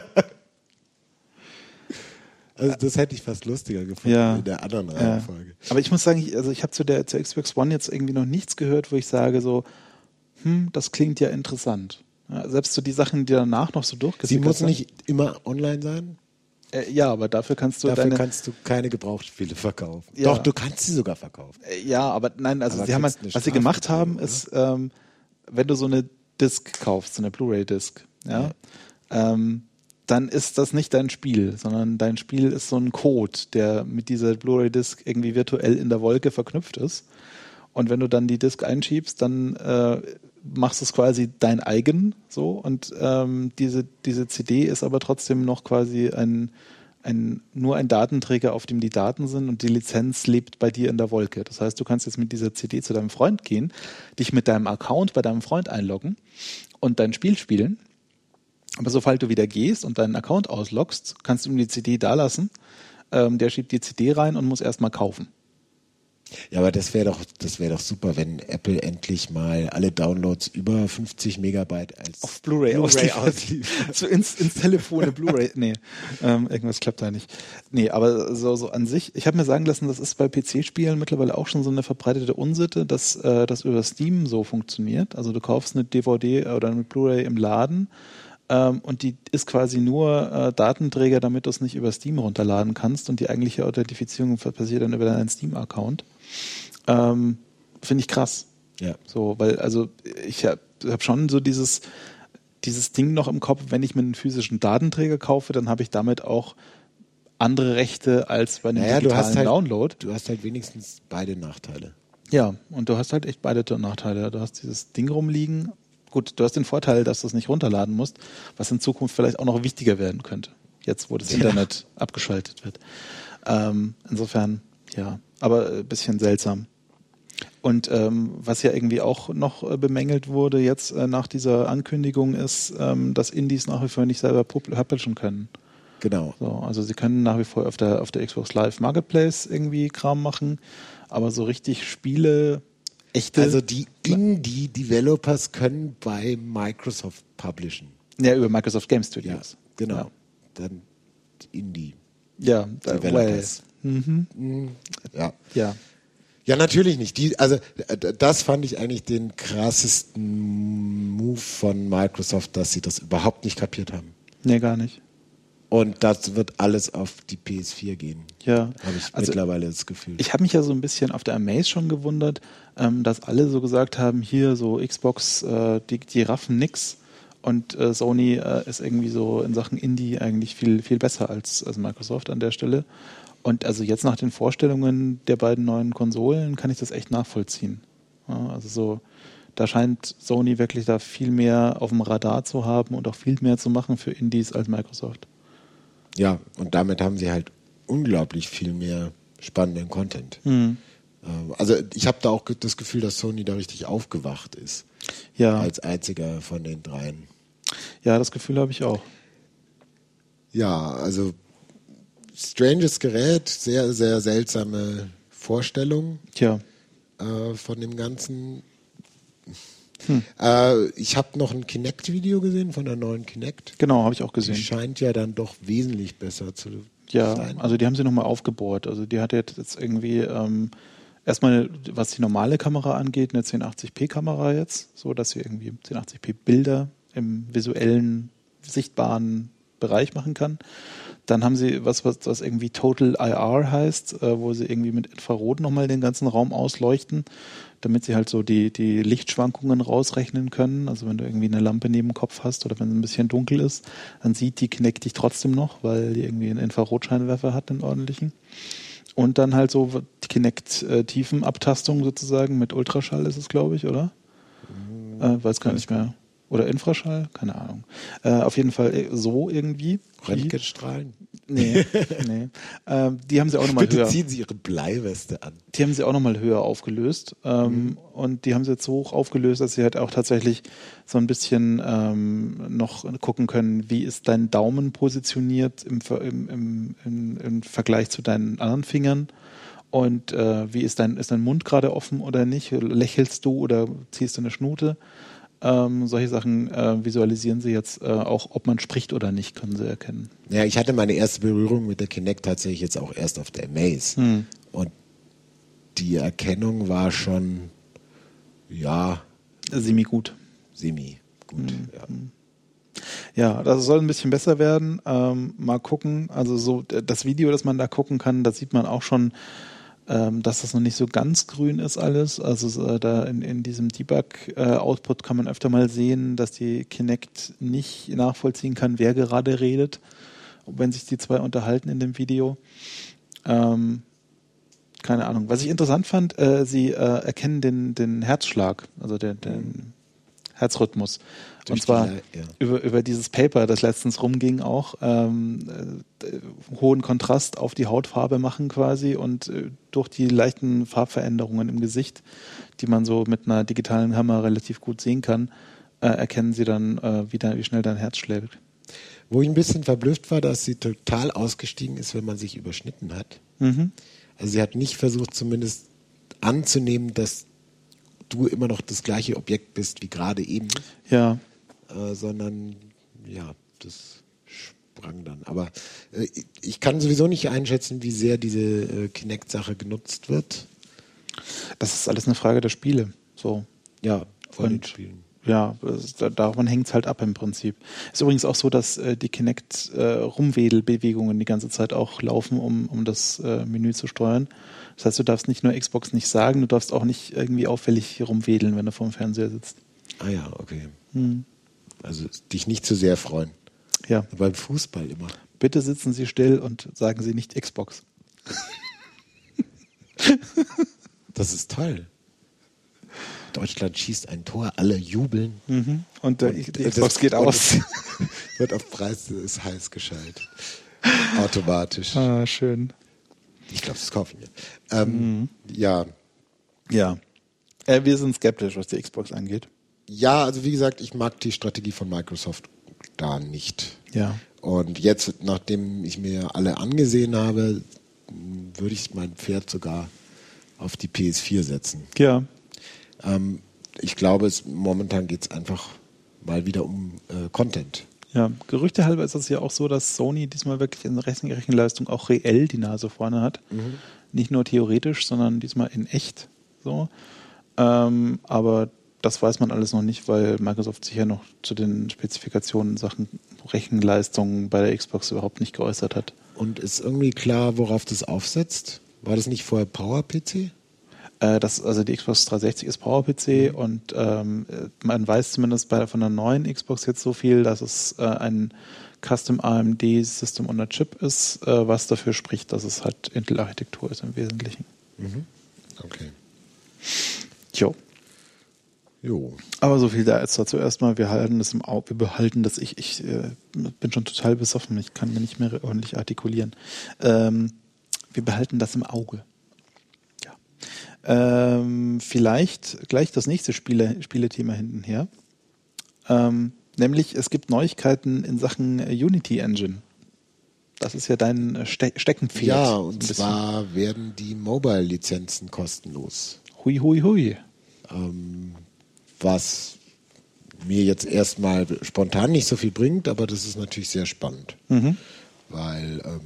Also das hätte ich fast lustiger gefunden ja. in der anderen Reihenfolge. Ja. Aber ich muss sagen, ich, also ich habe zu der zur Xbox One jetzt irgendwie noch nichts gehört, wo ich sage so, hm, das klingt ja interessant. Ja, selbst so die Sachen, die danach noch so durchgesickert sind. Sie muss nicht immer online sein? Äh, ja, aber dafür kannst du Dafür deine, kannst du keine Gebrauchtspiele verkaufen. Ja. Doch, du kannst sie sogar verkaufen. Äh, ja, aber nein, also aber sie haben, was sie gemacht haben, oder? ist, ähm, wenn du so eine Disc kaufst, so eine Blu-ray-Disc, ja, ja. Ähm, dann ist das nicht dein Spiel, sondern dein Spiel ist so ein Code, der mit dieser Blu-ray-Disc irgendwie virtuell in der Wolke verknüpft ist. Und wenn du dann die Disc einschiebst, dann äh, machst du es quasi dein eigen, so. Und ähm, diese, diese C D ist aber trotzdem noch quasi ein, ein, nur ein Datenträger, auf dem die Daten sind und die Lizenz lebt bei dir in der Wolke. Das heißt, du kannst jetzt mit dieser C D zu deinem Freund gehen, dich mit deinem Account bei deinem Freund einloggen und dein Spiel spielen. Aber sobald du wieder gehst und deinen Account ausloggst, kannst du ihm die C D da lassen. Ähm, der schiebt die C D rein und muss erstmal kaufen. Ja, aber das wäre doch, das wäre doch super, wenn Apple endlich mal alle Downloads über fünfzig Megabyte als auf Blu-ray, Blu-ray ausliefert. ausliefert. So ins, ins Telefon eine Blu-ray. Nee, ähm, irgendwas klappt da nicht. Nee, aber so, so an sich, ich habe mir sagen lassen, das ist bei P C-Spielen mittlerweile auch schon so eine verbreitete Unsitte, dass äh, das über Steam so funktioniert. Also du kaufst eine D V D oder eine Blu-ray im Laden ähm, und die ist quasi nur äh, Datenträger, damit du es nicht über Steam runterladen kannst und die eigentliche Authentifizierung passiert dann über deinen Steam-Account. Ähm, Finde ich krass. Ja. So, weil, also ich habe hab schon so dieses, dieses Ding noch im Kopf, wenn ich mir einen physischen Datenträger kaufe, dann habe ich damit auch andere Rechte als bei einem Naja, digitalen du hast halt, Download. Du hast halt wenigstens beide Nachteile. Ja, und du hast halt echt beide Nachteile. Du hast dieses Ding rumliegen. Gut, du hast den Vorteil, dass du es nicht runterladen musst, was in Zukunft vielleicht auch noch wichtiger werden könnte. Jetzt, wo das Ja. Internet abgeschaltet wird. Ähm, insofern, ja, aber ein bisschen seltsam. Und ähm, was ja irgendwie auch noch äh, bemängelt wurde jetzt äh, nach dieser Ankündigung ist, ähm, dass Indies nach wie vor nicht selber pub- publishen können. Genau. So, also sie können nach wie vor auf der, auf der Xbox Live Marketplace irgendwie Kram machen, aber so richtig Spiele, echte... Also die Indie-Developers können bei Microsoft publishen. Ja, über Microsoft Game Studios. Ja, genau. Ja, Dann Indie. ja da, well. Developers. Mhm. Ja. Ja. Ja, natürlich nicht. Die, also äh, das fand ich eigentlich den krassesten Move von Microsoft, dass sie das überhaupt nicht kapiert haben. Nee, gar nicht. Und das wird alles auf die P S vier gehen. Ja. Habe ich Also, mittlerweile das Gefühl. ich habe mich ja so ein bisschen auf der Amaze schon gewundert, ähm, dass alle so gesagt haben, hier so Xbox, äh, die, die raffen nix und äh, Sony äh, ist irgendwie so in Sachen Indie eigentlich viel, viel besser als, als Microsoft an der Stelle. Und also jetzt nach den Vorstellungen der beiden neuen Konsolen kann ich das echt nachvollziehen. Ja, also so, da scheint Sony wirklich da viel mehr auf dem Radar zu haben und auch viel mehr zu machen für Indies als Microsoft. Ja, und damit haben sie halt unglaublich viel mehr spannenden Content. Hm. Also ich habe da auch das Gefühl, dass Sony da richtig aufgewacht ist. Ja. Als einziger von den dreien. Ja, das Gefühl habe ich auch. Ja, also stranges Gerät, sehr, sehr seltsame Vorstellung Tja. äh, von dem Ganzen. Hm. Äh, ich habe noch ein Kinect-Video gesehen von der neuen Kinect. Genau, habe ich auch Die gesehen. scheint ja dann doch wesentlich besser zu Ja, sein. also die haben sie nochmal aufgebohrt. Also die hat jetzt irgendwie ähm, erstmal, was die normale Kamera angeht, eine zehn achtzig p Kamera jetzt, so dass sie irgendwie zehn achtzig p Bilder im visuellen, sichtbaren Bereich machen kann. Dann haben sie was, was, was irgendwie Total I R heißt, äh, wo sie irgendwie mit Infrarot nochmal den ganzen Raum ausleuchten, damit sie halt so die, die Lichtschwankungen rausrechnen können. Also wenn du irgendwie eine Lampe neben dem Kopf hast oder wenn es ein bisschen dunkel ist, dann sieht die Kinect dich trotzdem noch, weil die irgendwie einen Infrarotscheinwerfer hat, einen ordentlichen. Und dann halt so die Kinect-Tiefenabtastung sozusagen mit Ultraschall ist es, glaube ich, oder? Äh, weiß gar nicht mehr. Oder Infraschall? Keine Ahnung. Äh, auf jeden Fall so irgendwie. Röntgenstrahlen? Nee, nee. Ähm, die haben sie auch nochmal Bitte höher. ziehen Sie Ihre Bleiweste an. Die haben sie auch nochmal höher aufgelöst. Ähm, mhm. Und die haben sie jetzt so hoch aufgelöst, dass sie halt auch tatsächlich so ein bisschen ähm, noch gucken können, wie ist dein Daumen positioniert im, im, im, im, im Vergleich zu deinen anderen Fingern. Und äh, wie ist dein, ist dein Mund gerade offen oder nicht? Lächelst du oder ziehst du eine Schnute? Ähm, solche Sachen äh, visualisieren sie jetzt äh, auch, ob man spricht oder nicht, können sie erkennen. Ja, ich hatte meine erste Berührung mit der Kinect tatsächlich jetzt auch erst auf der Amaze. Hm. Und die Erkennung war schon, ja... Semi gut. Semi gut, hm. ja. Ja, das soll ein bisschen besser werden. Ähm, mal gucken. Also so das Video, das man da gucken kann, da sieht man auch schon, ähm, dass das noch nicht so ganz grün ist alles. Also äh, da in, in diesem Debug-Output äh, kann man öfter mal sehen, dass die Kinect nicht nachvollziehen kann, wer gerade redet, wenn sich die zwei unterhalten in dem Video. Ähm, keine Ahnung. Was ich interessant fand, äh, sie äh, erkennen den, den Herzschlag, also den, den Herzrhythmus. Durch und zwar die, ja. über, über dieses Paper, das letztens rumging auch, ähm, äh, hohen Kontrast auf die Hautfarbe machen quasi und äh, durch die leichten Farbveränderungen im Gesicht, die man so mit einer digitalen Kamera relativ gut sehen kann, äh, erkennen sie dann, äh, wie, da, wie schnell dein Herz schlägt. Wo ich ein bisschen verblüfft war, dass sie total ausgestiegen ist, wenn man sich überschnitten hat. Mhm. Also sie hat nicht versucht, zumindest anzunehmen, dass du immer noch das gleiche Objekt bist wie gerade eben. Ja. Äh, sondern, ja, das sprang dann. Aber äh, ich kann sowieso nicht einschätzen, wie sehr diese äh, Kinect-Sache genutzt wird. Das ist alles eine Frage der Spiele. So. Ja, von den Und Spielen. ja, das, da, davon hängt es halt ab im Prinzip. Ist übrigens auch so, dass äh, die Kinect-Rumwedelbewegungen äh, die ganze Zeit auch laufen, um, um das äh, Menü zu steuern. Das heißt, du darfst nicht nur Xbox nicht sagen, du darfst auch nicht irgendwie auffällig rumwedeln, wenn du vorm Fernseher sitzt. Ah ja, okay. Hm. Also dich nicht zu sehr freuen. Ja. Beim Fußball immer. Bitte sitzen Sie still und sagen Sie nicht Xbox. Das ist toll. Deutschland schießt ein Tor, alle jubeln. Mhm. Und, äh, Und die Xbox das- geht aus. Wird auf Preis ist heiß geschaltet. Automatisch. Ah, schön. Ich glaube, das kaufe ich mir. Ähm, Mhm. Ja. Ja. Äh, wir sind skeptisch, was die Xbox angeht. Ja, also wie gesagt, ich mag die Strategie von Microsoft da nicht. Ja. Und jetzt, nachdem ich mir alle angesehen habe, mh, würde ich mein Pferd sogar auf die P S vier setzen. Ja. Ähm, ich glaube, es, momentan geht es einfach mal wieder um äh, Content. Ja, Gerüchte halber ist es ja auch so, dass Sony diesmal wirklich in Rechen- Rechenleistung auch reell die Nase vorne hat. Mhm. Nicht nur theoretisch, sondern diesmal in echt. So. Ähm, aber das weiß man alles noch nicht, weil Microsoft sich ja noch zu den Spezifikationen in Sachen Rechenleistung bei der Xbox überhaupt nicht geäußert hat. Und ist irgendwie klar, worauf das aufsetzt? War das nicht vorher Power-P C? Äh, das, also die Xbox dreihundertsechzig ist Power-P C Mhm. und ähm, man weiß zumindest bei, von der neuen Xbox jetzt so viel, dass es äh, ein Custom A M D System on a Chip ist, äh, was dafür spricht, dass es halt Intel-Architektur ist im Wesentlichen. Mhm. Okay. Jo. Jo. Aber so viel da jetzt dazu erstmal. Wir halten das im Auge, wir behalten das. Ich, ich äh, bin schon total besoffen. Ich kann mir nicht mehr ordentlich artikulieren. Ähm, wir behalten das im Auge. Ja. Ähm, vielleicht gleich das nächste Spiele, Spielethema hintenher. Ähm, nämlich, es gibt Neuigkeiten in Sachen Unity Engine. Das ist ja dein Ste Steckenpferd. Ja, so ein und bisschen. zwar werden die Mobile-Lizenzen kostenlos. Hui, hui, hui. Ähm, was mir jetzt erstmal spontan nicht so viel bringt, aber das ist natürlich sehr spannend. Mhm. Weil ähm,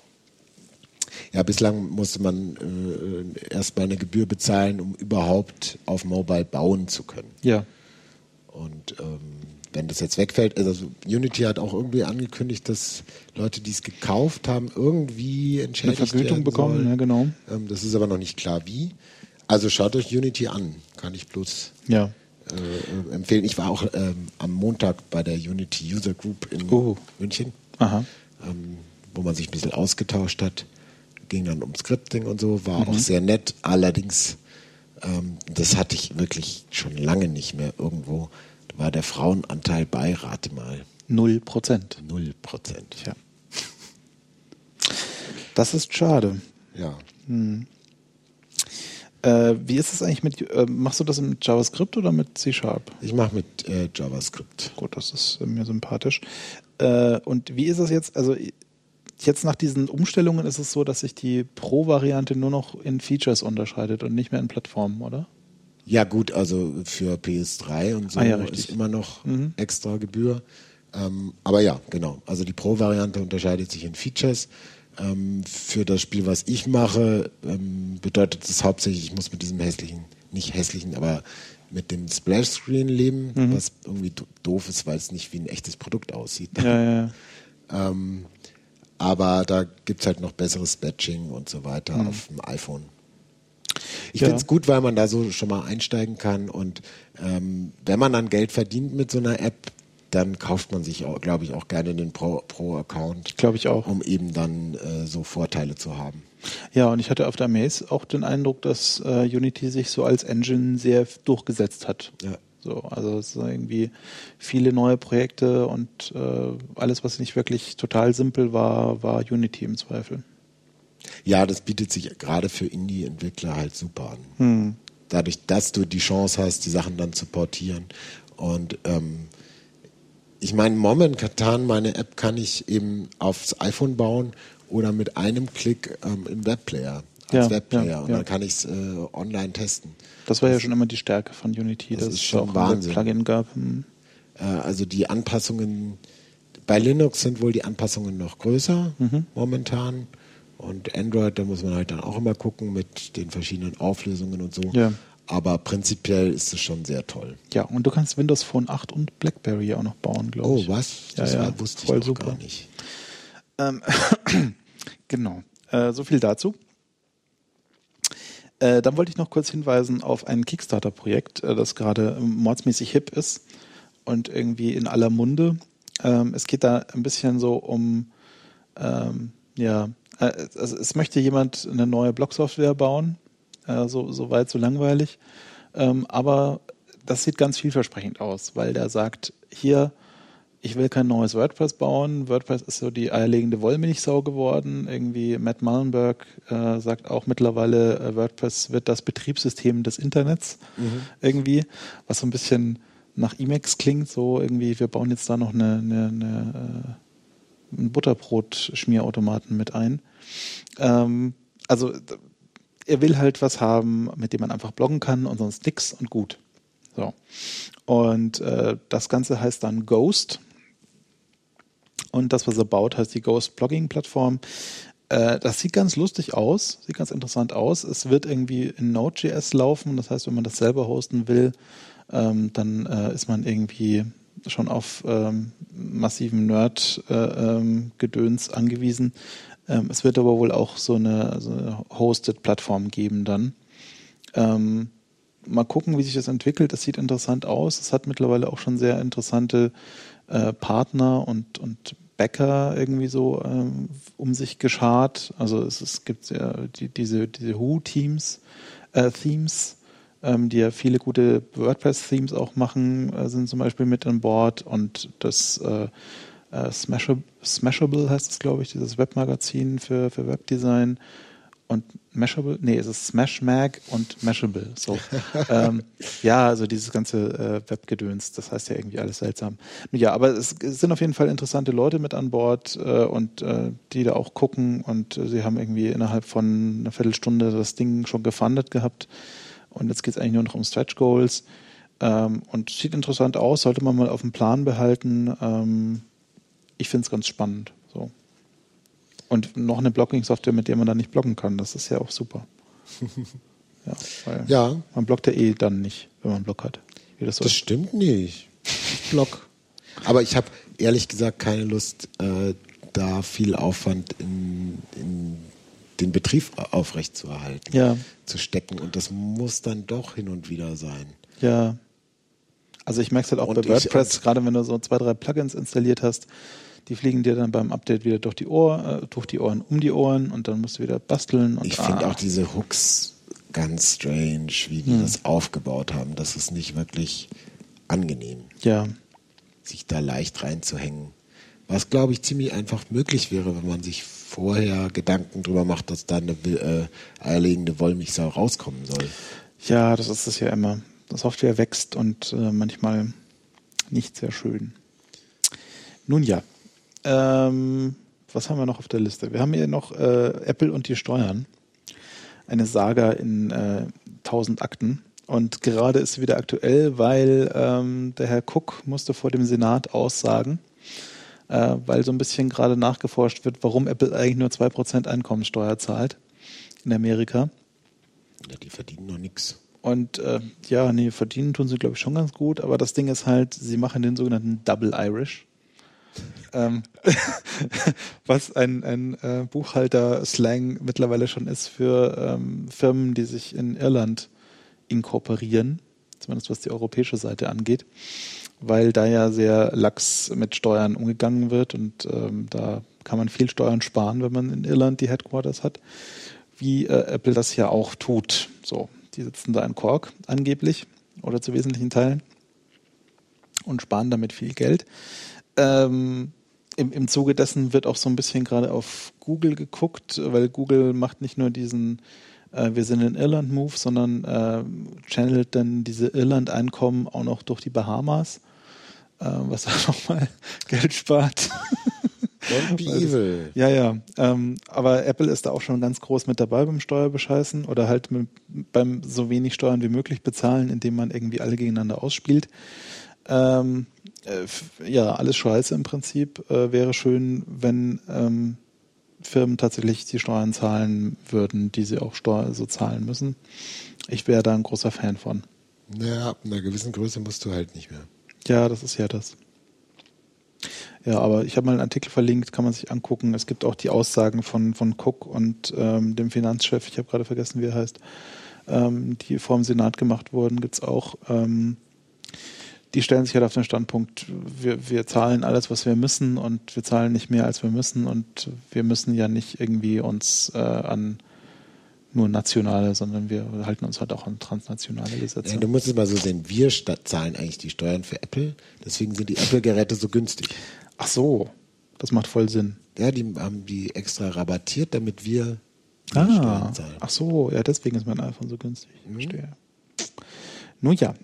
ja, bislang musste man äh, erstmal eine Gebühr bezahlen, um überhaupt auf Mobile bauen zu können. Ja. Und ähm, wenn das jetzt wegfällt, also Unity hat auch irgendwie angekündigt, dass Leute, die es gekauft haben, irgendwie Eine entschädigt Vergütung werden bekommen, sollen. ja genau. Ähm, das ist aber noch nicht klar, wie. Also schaut euch Unity an, kann ich bloß Ja. äh, empfehlen. Ich war auch ähm, am Montag bei der Unity User Group in Oh. München, Aha. ähm, wo man sich ein bisschen ausgetauscht hat. Ging dann um Scripting und so, war Mhm. auch sehr nett. Allerdings, ähm, das hatte ich wirklich schon lange nicht mehr irgendwo. Da war der Frauenanteil bei, rate mal, Null Prozent. null Prozent. Tja. Das ist schade. Ja. Äh, wie ist es eigentlich mit, äh, machst du das mit JavaScript oder mit C Sharp? Ich mache mit äh, JavaScript. Gut, das ist äh, mir sympathisch. Äh, und wie ist es jetzt, also jetzt nach diesen Umstellungen ist es so, dass sich die Pro-Variante nur noch in Features unterscheidet und nicht mehr in Plattformen, oder? Ja gut, also für P S drei und so Ah, ja, richtig. ist immer noch Mhm. extra Gebühr. Ähm, aber ja, genau. Also die Pro-Variante unterscheidet sich in Features. Ähm, für das Spiel, was ich mache, ähm, bedeutet es hauptsächlich, ich muss mit diesem hässlichen, nicht hässlichen, aber mit dem Splash-Screen leben, Mhm. was irgendwie do- doof ist, weil es nicht wie ein echtes Produkt aussieht. Ja, ja, ja. Ähm, aber da gibt es halt noch besseres Batching und so weiter Mhm. auf dem iPhone. Ich Ja. finde es gut, weil man da so schon mal einsteigen kann und ähm, wenn man dann Geld verdient mit so einer App, dann kauft man sich, glaube ich, auch gerne den Pro- Pro-Account, Glaube ich auch. um eben dann äh, so Vorteile zu haben. Ja, und ich hatte auf der Maze auch den Eindruck, dass äh, Unity sich so als Engine sehr f- durchgesetzt hat. Ja. So, also es sind irgendwie viele neue Projekte und äh, alles, was nicht wirklich total simpel war, war Unity im Zweifel. Ja, das bietet sich gerade für Indie-Entwickler halt super an. Hm. Dadurch, dass du die Chance hast, die Sachen dann zu portieren. Und ähm, ich meine, momentan, meine App kann ich eben aufs iPhone bauen oder mit einem Klick ähm, im Webplayer. als ja, Webplayer ja, und ja. dann kann ich es äh, online testen. Das war ja schon immer die Stärke von Unity, das dass ist es schon auch Wahnsinn. ein Plugin gab. Hm. Äh, also die Anpassungen, bei Linux sind wohl die Anpassungen noch größer Mhm. momentan und Android, da muss man halt dann auch immer gucken mit den verschiedenen Auflösungen und so. Ja. Aber prinzipiell ist es schon sehr toll. Ja, und du kannst Windows Phone acht und BlackBerry auch noch bauen, glaube Oh, ich. was? Das ja, ja, war, wusste ich voll noch super. gar nicht. Ähm, genau, äh, so viel dazu. Äh, dann wollte ich noch kurz hinweisen auf ein Kickstarter-Projekt, äh, das gerade mordsmäßig hip ist und irgendwie in aller Munde. Ähm, es geht da ein bisschen so um, ähm, ja, äh, also es möchte jemand eine neue Blog-Software bauen, äh, so, so weit, so langweilig. Ähm, aber das sieht ganz vielversprechend aus, weil der sagt, hier, ich will kein neues WordPress bauen. WordPress ist so die eierlegende Wollmilchsau geworden. Irgendwie Matt Mullenberg äh, sagt auch mittlerweile, äh, WordPress wird das Betriebssystem des Internets. Mhm. Irgendwie, was so ein bisschen nach Emacs klingt. So irgendwie, wir bauen jetzt da noch eine, eine, eine, äh, einen Butterbrot-Schmierautomaten mit ein. Ähm, also er will halt was haben, mit dem man einfach bloggen kann und sonst nix und gut. So. Und äh, das Ganze heißt dann Ghost. Und das, was er baut, heißt die Ghost Blogging Plattform. Äh, das sieht ganz lustig aus, sieht ganz interessant aus. Es wird irgendwie in Node.js laufen. Das heißt, wenn man das selber hosten will, ähm, dann äh, ist man irgendwie schon auf ähm, massiven Nerd-Gedöns äh, ähm, angewiesen. Ähm, es wird aber wohl auch so eine, so eine Hosted-Plattform geben dann. Ähm, mal gucken, wie sich das entwickelt. Es sieht interessant aus. Es hat mittlerweile auch schon sehr interessante äh, Partner und, und Bäcker irgendwie so ähm, um sich geschart. Also es, es gibt ja die, diese, diese Who-Teams, äh, Themes, ähm, die ja viele gute WordPress-Themes auch machen, äh, sind zum Beispiel mit an Bord und das äh, äh, Smashable, Smashable heißt es, glaube ich, dieses Webmagazin für, für Webdesign. Und Mashable, nee, es ist Smash Mag und Mashable. So. ähm, ja, also dieses ganze äh, Webgedöns, das heißt ja irgendwie alles seltsam. Ja, aber es, es sind auf jeden Fall interessante Leute mit an Bord äh, und äh, die da auch gucken und äh, sie haben irgendwie innerhalb von einer Viertelstunde das Ding schon gefundet gehabt und jetzt geht es eigentlich nur noch um Stretch Goals ähm, und sieht interessant aus, sollte man mal auf dem Plan behalten. Ähm, ich finde es ganz spannend. So. Und noch eine Blogging-Software, mit der man dann nicht bloggen kann. Das ist ja auch super. Ja, weil ja. Man bloggt ja eh dann nicht, wenn man einen Blog hat. Wie das so das ist. stimmt nicht. Ich blog. Aber ich habe ehrlich gesagt keine Lust, äh, da viel Aufwand in, in den Betrieb aufrechtzuerhalten, Ja. zu stecken. Und das muss dann doch hin und wieder sein. Ja. Also ich merke es halt auch Und bei ich- WordPress, gerade wenn du so zwei, drei Plugins installiert hast, die fliegen dir dann beim Update wieder durch die Ohr, äh, durch die Ohren um die Ohren und dann musst du wieder basteln. Und Ich finde ah. auch diese Hooks ganz strange, wie die Hm. das aufgebaut haben. Das ist nicht wirklich angenehm, Ja. sich da leicht reinzuhängen. Was, glaube ich, ziemlich einfach möglich wäre, wenn man sich vorher Gedanken drüber macht, dass da eine äh, eierlegende Wollmilchsau rauskommen soll. Ja, das ist es ja immer. Die Software wächst und äh, manchmal nicht sehr schön. Nun ja, ähm, was haben wir noch auf der Liste? Wir haben hier noch äh, Apple und die Steuern. Eine Saga in äh, tausend Akten. Und gerade ist sie wieder aktuell, weil ähm, der Herr Cook musste vor dem Senat aussagen, äh, weil so ein bisschen gerade nachgeforscht wird, warum Apple eigentlich nur zwei Prozent Einkommensteuer zahlt in Amerika. Ja, die verdienen noch nichts. Und äh, ja, nee, verdienen tun sie, glaube ich, schon ganz gut, aber das Ding ist halt, sie machen den sogenannten Double Irish. ähm, was ein, ein äh, Buchhalter-Slang mittlerweile schon ist für ähm, Firmen, die sich in Irland inkorporieren, zumindest was die europäische Seite angeht, weil da ja sehr lax mit Steuern umgegangen wird und ähm, da kann man viel Steuern sparen, wenn man in Irland die Headquarters hat, wie äh, Apple das ja auch tut. So, die sitzen da in Cork angeblich oder zu wesentlichen Teilen und sparen damit viel Geld. Ähm, im, Im Zuge dessen wird auch so ein bisschen gerade auf Google geguckt, weil Google macht nicht nur diesen äh, Wir sind in Irland-Move, sondern äh, channelt dann diese Irland-Einkommen auch noch durch die Bahamas, äh, was auch nochmal Geld spart. Don't be evil. Ja, ja. Ähm, aber Apple ist da auch schon ganz groß mit dabei beim Steuerbescheißen oder halt mit, beim so wenig Steuern wie möglich bezahlen, indem man irgendwie alle gegeneinander ausspielt. Ähm, äh, ja, alles scheiße im Prinzip. Äh, wäre schön, wenn ähm, Firmen tatsächlich die Steuern zahlen würden, die sie auch Steuer so zahlen müssen. Ich wäre da ein großer Fan von. Naja, ab einer gewissen Größe musst du halt nicht mehr. Ja, das ist ja das. Ja, aber ich habe mal einen Artikel verlinkt, kann man sich angucken. Es gibt auch die Aussagen von, von Cook und ähm, dem Finanzchef, ich habe gerade vergessen, wie er heißt, ähm, die vor dem Senat gemacht wurden, gibt es auch. Ähm, die stellen sich halt auf den Standpunkt, wir, wir zahlen alles, was wir müssen und wir zahlen nicht mehr, als wir müssen und wir müssen ja nicht irgendwie uns äh, an nur nationale, sondern wir halten uns halt auch an transnationale Gesetze. Ja, du musst es mal so sehen, wir zahlen eigentlich die Steuern für Apple, deswegen sind die Apple-Geräte so günstig. Ach so, das macht voll Sinn. Ja, die haben die extra rabattiert, damit wir die Ah, Steuern zahlen. ach so, ja, deswegen ist mein iPhone so günstig. Mhm. Verstehe. Nun ja.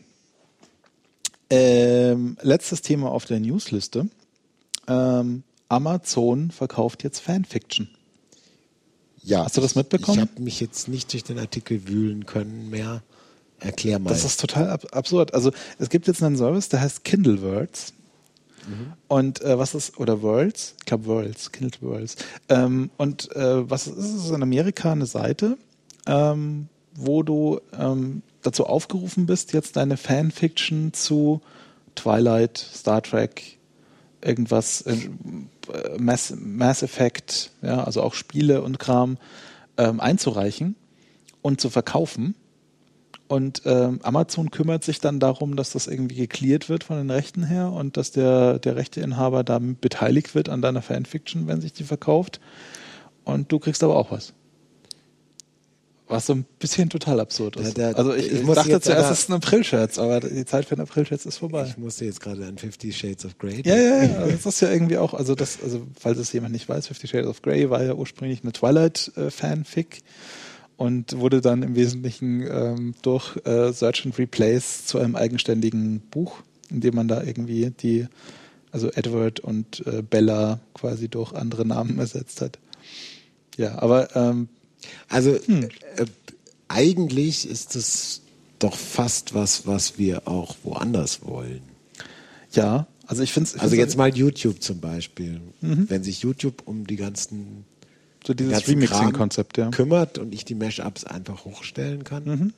Ähm, letztes Thema auf der Newsliste. Ähm, Amazon verkauft jetzt Fanfiction. Ja, Hast du das mitbekommen? Ich habe mich jetzt nicht durch den Artikel wühlen können mehr. Erklär mal. Das ist total ab absurd. Also es gibt jetzt einen Service, der heißt Kindle Worlds. Mhm. Und äh, was ist, oder Worlds? Ich glaube Worlds, Kindle Worlds. Ähm, und äh, was ist, ist es in Amerika eine Seite, ähm, wo du ähm, dazu aufgerufen bist, jetzt deine Fanfiction zu Twilight, Star Trek, irgendwas, äh, Mass, Mass Effect, ja, also auch Spiele und Kram ähm, einzureichen und zu verkaufen. Und ähm, Amazon kümmert sich dann darum, dass das irgendwie gecleart wird von den Rechten her und dass der, der Rechteinhaber da beteiligt wird an deiner Fanfiction, wenn sich die verkauft. Und du kriegst aber auch was. Was so ein bisschen total absurd ist. Da, da, also ich, ich ich dachte zuerst, aber, es ist ein Aprilscherz, aber die Zeit für einen Aprilscherz ist vorbei. Ich musste jetzt gerade an Fifty Shades of Grey. Ja, ja, ja. Das ist ja irgendwie auch, also das, also falls es jemand nicht weiß, Fifty Shades of Grey war ja ursprünglich eine Twilight-Fanfic und wurde dann im Wesentlichen ähm, durch äh, Search and Replace zu einem eigenständigen Buch, in dem man da irgendwie die, also Edward und äh, Bella quasi durch andere Namen ersetzt hat. Ja, aber ähm, Also hm. äh, eigentlich ist es doch fast was, was wir auch woanders wollen. Ja, also ich finde es... Also jetzt mal YouTube zum Beispiel. Mhm. Wenn sich YouTube um die ganzen... So dieses Remixing-Konzept, ja. kümmert und ich die Mashups einfach hochstellen kann. Mhm.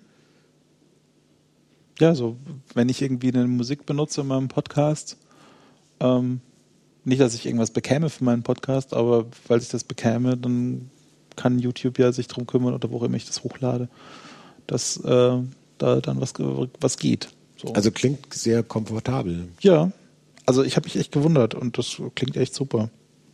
Ja, so wenn ich irgendwie eine Musik benutze in meinem Podcast, ähm, nicht, dass ich irgendwas bekäme für meinen Podcast, aber weil ich das bekäme, dann kann YouTube ja sich drum kümmern oder wo immer ich das hochlade, dass äh, da dann was, was geht. So. Also klingt sehr komfortabel. Ja, also ich habe mich echt gewundert und das klingt echt super.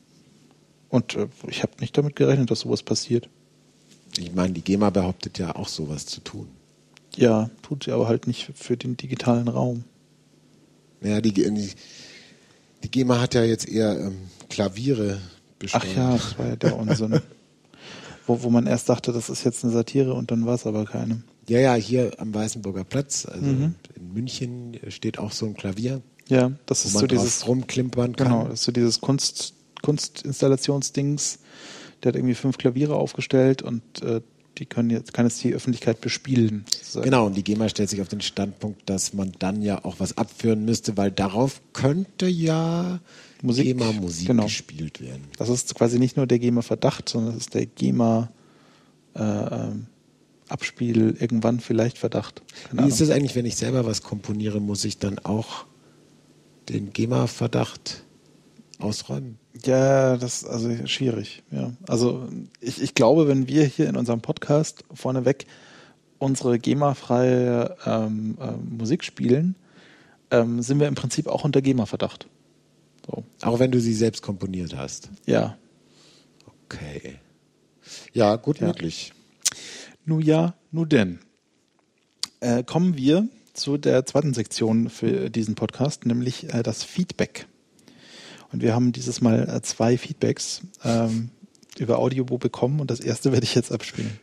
Und äh, ich habe nicht damit gerechnet, dass sowas passiert. Ich meine, die GEMA behauptet ja auch sowas zu tun. Ja, tut sie aber halt nicht für den digitalen Raum. Ja, die, die, die GEMA hat ja jetzt eher ähm, Klaviere besteuert. Ach ja, das war ja der Unsinn. wo, wo man erst dachte, das ist jetzt eine Satire und dann war es aber keine. Ja, ja, hier am Weißenburger Platz, also mhm. in München steht auch so ein Klavier. Ja, das ist wo man so dieses rumklimpern kann. Genau, das ist so dieses Kunst Kunstinstallationsdings, der hat irgendwie fünf Klaviere aufgestellt und äh, die können jetzt, kann jetzt die Öffentlichkeit bespielen. Sozusagen. Genau, und die GEMA stellt sich auf den Standpunkt, dass man dann ja auch was abführen müsste, weil darauf könnte ja Musik, GEMA-Musik genau. gespielt werden. Das ist quasi nicht nur der GEMA-Verdacht, sondern das ist der GEMA äh, Abspiel, irgendwann vielleicht Verdacht. Keine Wie Ahnung. Ist es eigentlich, wenn ich selber was komponiere, muss ich dann auch den GEMA-Verdacht ausräumen? Ja, das ist also schwierig. Ja. Also ich, ich glaube, wenn wir hier in unserem Podcast vorneweg unsere GEMA-freie ähm, ähm, Musik spielen, ähm, sind wir im Prinzip auch unter GEMA-Verdacht. So. Auch wenn du sie selbst komponiert hast? Ja. Okay. Ja, gut ja. möglich. Nu ja, nu denn. Äh, kommen wir zu der zweiten Sektion für diesen Podcast, nämlich äh, das Feedback. Und wir haben dieses Mal äh, zwei Feedbacks ähm, über Audiobo bekommen und das erste werde ich jetzt abspielen.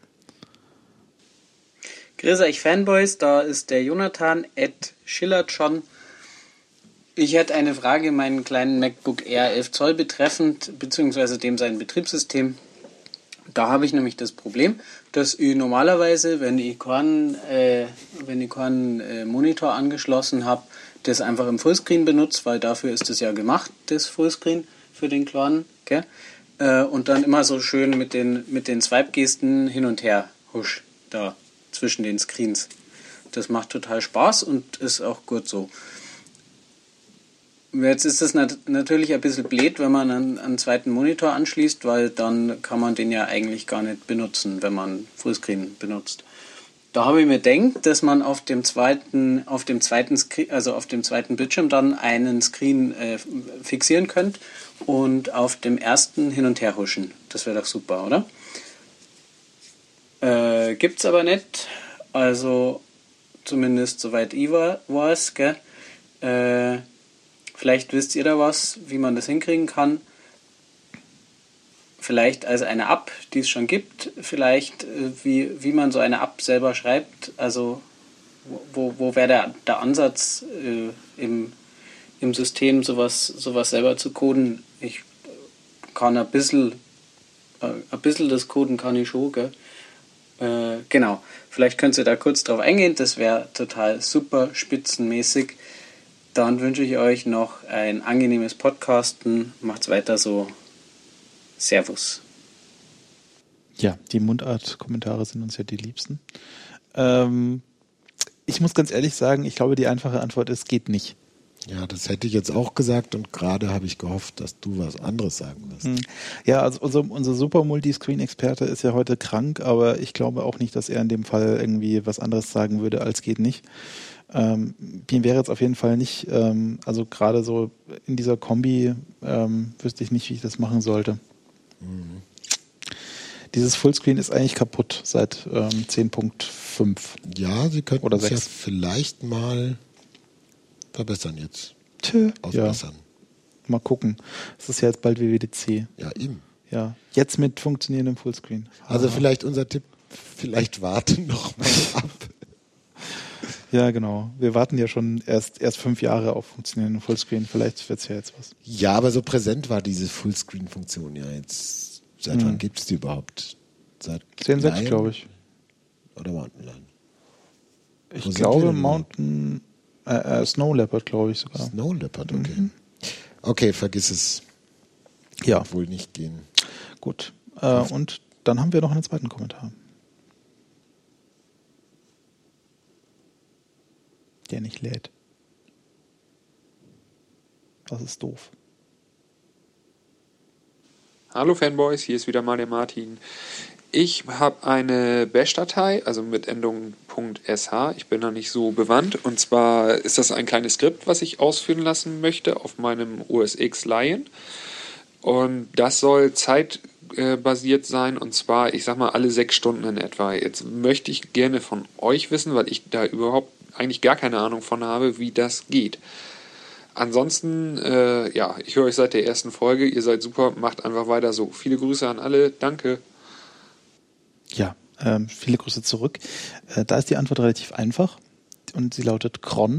Grüß euch Fanboys, da ist der Jonathan at Schillertschon. Ich hätte eine Frage, meinen kleinen MacBook Air elf Zoll betreffend, beziehungsweise dem sein Betriebssystem. Da habe ich nämlich das Problem, dass ich normalerweise, wenn ich keinen, äh, wenn ich keinen äh, Monitor angeschlossen habe, das einfach im Fullscreen benutze, weil dafür ist es ja gemacht, das Fullscreen für den kleinen, gell? Äh, und dann immer so schön mit den, mit den Swipe-Gesten hin und her husch, da zwischen den Screens. Das macht total Spaß und ist auch gut so. Jetzt ist es nat- natürlich ein bisschen blöd, wenn man einen, einen zweiten Monitor anschließt, weil dann kann man den ja eigentlich gar nicht benutzen, wenn man Fullscreen benutzt. Da habe ich mir gedacht, dass man auf dem zweiten, auf dem zweiten Screen, also auf dem zweiten Bildschirm dann einen Screen äh, fixieren könnt und auf dem ersten hin und her huschen. Das wäre doch super, oder? Äh, gibt's aber nicht. Also zumindest soweit ich war, weiß, gell? Äh, Vielleicht wisst ihr da was, wie man das hinkriegen kann. Vielleicht als eine App, die es schon gibt. Vielleicht, äh, wie, wie man so eine App selber schreibt. Also, wo, wo wäre der, der Ansatz äh, im, im System, sowas, sowas selber zu coden? Ich kann ein bisschen, äh, ein bisschen das Coden kann ich schon, gell? Äh, genau. Vielleicht könnt ihr da kurz drauf eingehen. Das wäre total super spitzenmäßig. Dann wünsche ich euch noch ein angenehmes Podcasten. Macht's weiter so. Servus. Ja, die Mundart-Kommentare sind uns ja die liebsten. Ähm, ich muss ganz ehrlich sagen, ich glaube, die einfache Antwort ist, geht nicht. Ja, das hätte ich jetzt auch gesagt und gerade habe ich gehofft, dass du was anderes sagen wirst. Ja, also unser, unser super Multiscreen-Experte ist ja heute krank, aber ich glaube auch nicht, dass er in dem Fall irgendwie was anderes sagen würde, als geht nicht. Ähm, mir wäre jetzt auf jeden Fall nicht, ähm, also gerade so in dieser Kombi ähm, wüsste ich nicht, wie ich das machen sollte. Mhm. Dieses Fullscreen ist eigentlich kaputt seit ähm, zehn Punkt fünf. Ja, sie könnten oder es ja sechs. vielleicht mal verbessern jetzt. Tö, Ausbessern. Ja. Mal gucken. Es ist ja jetzt bald W W D C. Ja, eben. Ja, jetzt mit funktionierendem Fullscreen. Also Aha. vielleicht unser Tipp, vielleicht warten noch mal ab. Ja, genau. Wir warten ja schon erst, erst fünf Jahre auf funktionierenden Fullscreen. Vielleicht wird es ja jetzt was. Ja, aber so präsent war diese Fullscreen-Funktion ja jetzt. Seit hm. wann gibt es die überhaupt? Seit zehn Punkt sechs, glaube ich. Oder Mountain Lion? Ich glaube Mountain, äh, äh, Snow Leopard, glaube ich sogar. Snow Leopard, okay. Mhm. Okay, vergiss es. Ja. Wird wohl nicht gehen. Gut. Äh, und dann haben wir noch einen zweiten Kommentar. Der nicht lädt. Das ist doof. Hallo Fanboys, hier ist wieder mal der Martin. Ich habe eine Bash-Datei, also mit Endung .sh. Ich bin da nicht so bewandt. Und zwar ist das ein kleines Skript, was ich ausführen lassen möchte auf meinem O S X Lion. Und das soll zeitbasiert sein, und zwar, ich sag mal, alle sechs Stunden in etwa. Jetzt möchte ich gerne von euch wissen, weil ich da überhaupt eigentlich gar keine Ahnung von habe, wie das geht. Ansonsten, äh, ja, ich höre euch seit der ersten Folge. Ihr seid super, macht einfach weiter so. Viele Grüße an alle, danke. Ja, ähm, viele Grüße zurück. Äh, da ist die Antwort relativ einfach und sie lautet cron.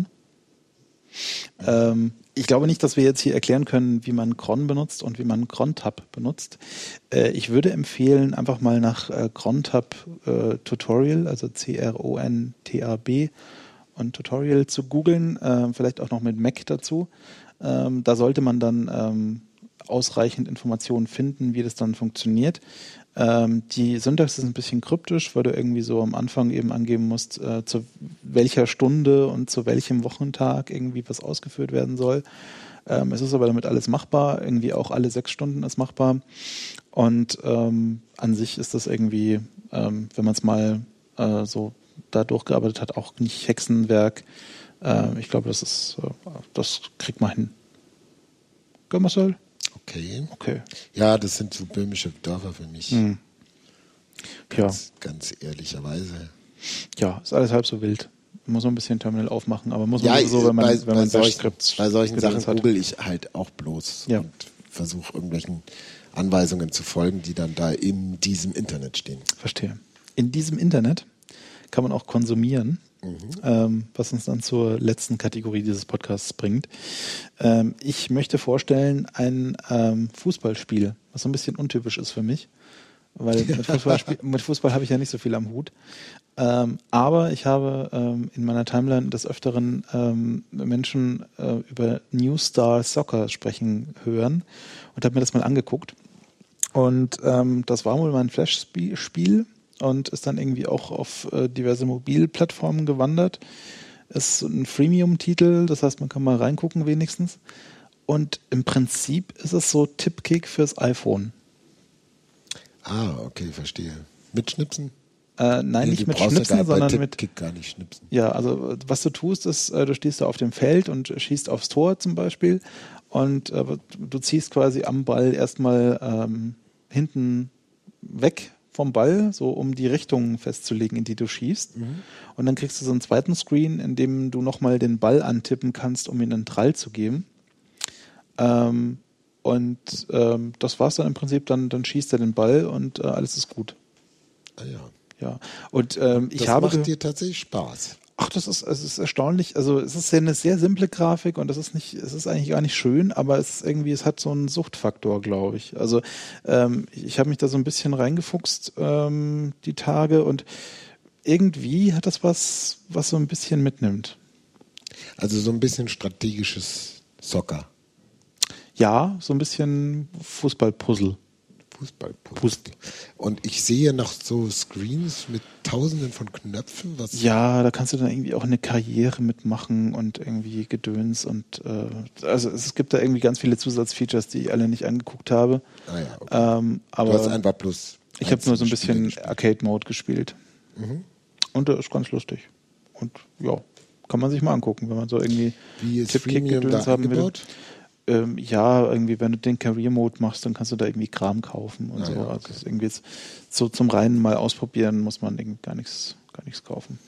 Ähm, ich glaube nicht, dass wir jetzt hier erklären können, wie man cron benutzt und wie man crontab benutzt. Äh, ich würde empfehlen, einfach mal nach äh, crontab äh, Tutorial, also C R O N T A B und Tutorial zu googeln, äh, vielleicht auch noch mit Mac dazu. Ähm, da sollte man dann ähm, ausreichend Informationen finden, wie das dann funktioniert. Ähm, die Syntax ist ein bisschen kryptisch, weil du irgendwie so am Anfang eben angeben musst, äh, zu welcher Stunde und zu welchem Wochentag irgendwie was ausgeführt werden soll. Ähm, es ist aber damit alles machbar, irgendwie auch alle sechs Stunden ist machbar. Und ähm, an sich ist das irgendwie, ähm, wenn man es mal äh, so da durchgearbeitet hat, auch nicht Hexenwerk. Äh, ich glaube, das ist, äh, das kriegt man hin. Gell, Marcel? Okay. Okay. Ja, das sind so böhmische Dörfer für mich. Hm. Ganz, ja. ganz ehrlicherweise. Ja, ist alles halb so wild. Man muss noch ein bisschen Terminal aufmachen, aber muss man ja, so, wenn man, bei, wenn bei man solchen, bei solchen Sachen hat. google ich halt auch bloß ja. und versuche irgendwelchen Anweisungen zu folgen, die dann da in diesem Internet stehen. Verstehe. In diesem Internet kann man auch konsumieren. Mhm. Ähm, was uns dann zur letzten Kategorie dieses Podcasts bringt. Ähm, ich möchte vorstellen ein ähm, Fußballspiel, was so ein bisschen untypisch ist für mich, weil mit Fußball, mit Fußball habe ich ja nicht so viel am Hut. Ähm, aber ich habe ähm, in meiner Timeline des Öfteren ähm, Menschen äh, über New Star Soccer sprechen hören und habe mir das mal angeguckt. Und ähm, das war wohl mein Flash-Spiel und ist dann irgendwie auch auf äh, diverse Mobilplattformen gewandert. Ist ein Freemium-Titel, das heißt, man kann mal reingucken wenigstens. Und im Prinzip ist es so Tipkick fürs iPhone. Ah, okay, verstehe. Mit Schnipsen? Äh, nein, Nee, nicht mit brauchst Schnipsen, ja gar, sondern bei mit... Tipkick gar nicht schnipsen. Ja, also was du tust, ist, äh, du stehst da auf dem Feld und schießt aufs Tor zum Beispiel und äh, du ziehst quasi am Ball erstmal ähm, hinten weg vom Ball, so um die Richtung festzulegen, in die du schießt. Mhm. Und dann kriegst du so einen zweiten Screen, in dem du nochmal den Ball antippen kannst, um ihm einen Trall zu geben. Ähm, und ähm, das war's dann im Prinzip, dann, dann schießt er den Ball und äh, alles ist gut. Ah ja. Ja. Und ähm, ich das habe macht dir tatsächlich Spaß. Ach, das ist, es ist erstaunlich. Also es ist eine sehr simple Grafik und das ist nicht, es ist eigentlich gar nicht schön, aber es ist irgendwie, es hat so einen Suchtfaktor, glaube ich. Also ähm, ich habe mich da so ein bisschen reingefuchst ähm, die Tage und irgendwie hat das was, was so ein bisschen mitnimmt. Also so ein bisschen strategisches Soccer. Ja, so ein bisschen Fußballpuzzle. Fußballpuzzle. Und ich sehe noch so Screens mit tausenden von Knöpfen. Was ja, da kannst du dann irgendwie auch eine Karriere mitmachen und irgendwie Gedöns und äh, also es gibt da irgendwie ganz viele Zusatzfeatures, die ich alle nicht angeguckt habe. Ah ja, okay. Ähm, aber du hast einfach plus. Ich habe nur so ein bisschen Arcade-Mode gespielt. Mhm. Und der ist ganz lustig. Und ja, kann man sich mal angucken, wenn man so irgendwie Wie ist Freemium da haben eingebaut? will. Ähm, ja, irgendwie, wenn du den Career-Mode machst, dann kannst du da irgendwie Kram kaufen und ah, so. Ja, okay. Also das ist irgendwie jetzt so zum reinen Mal ausprobieren, muss man irgendwie gar nichts, gar nichts kaufen.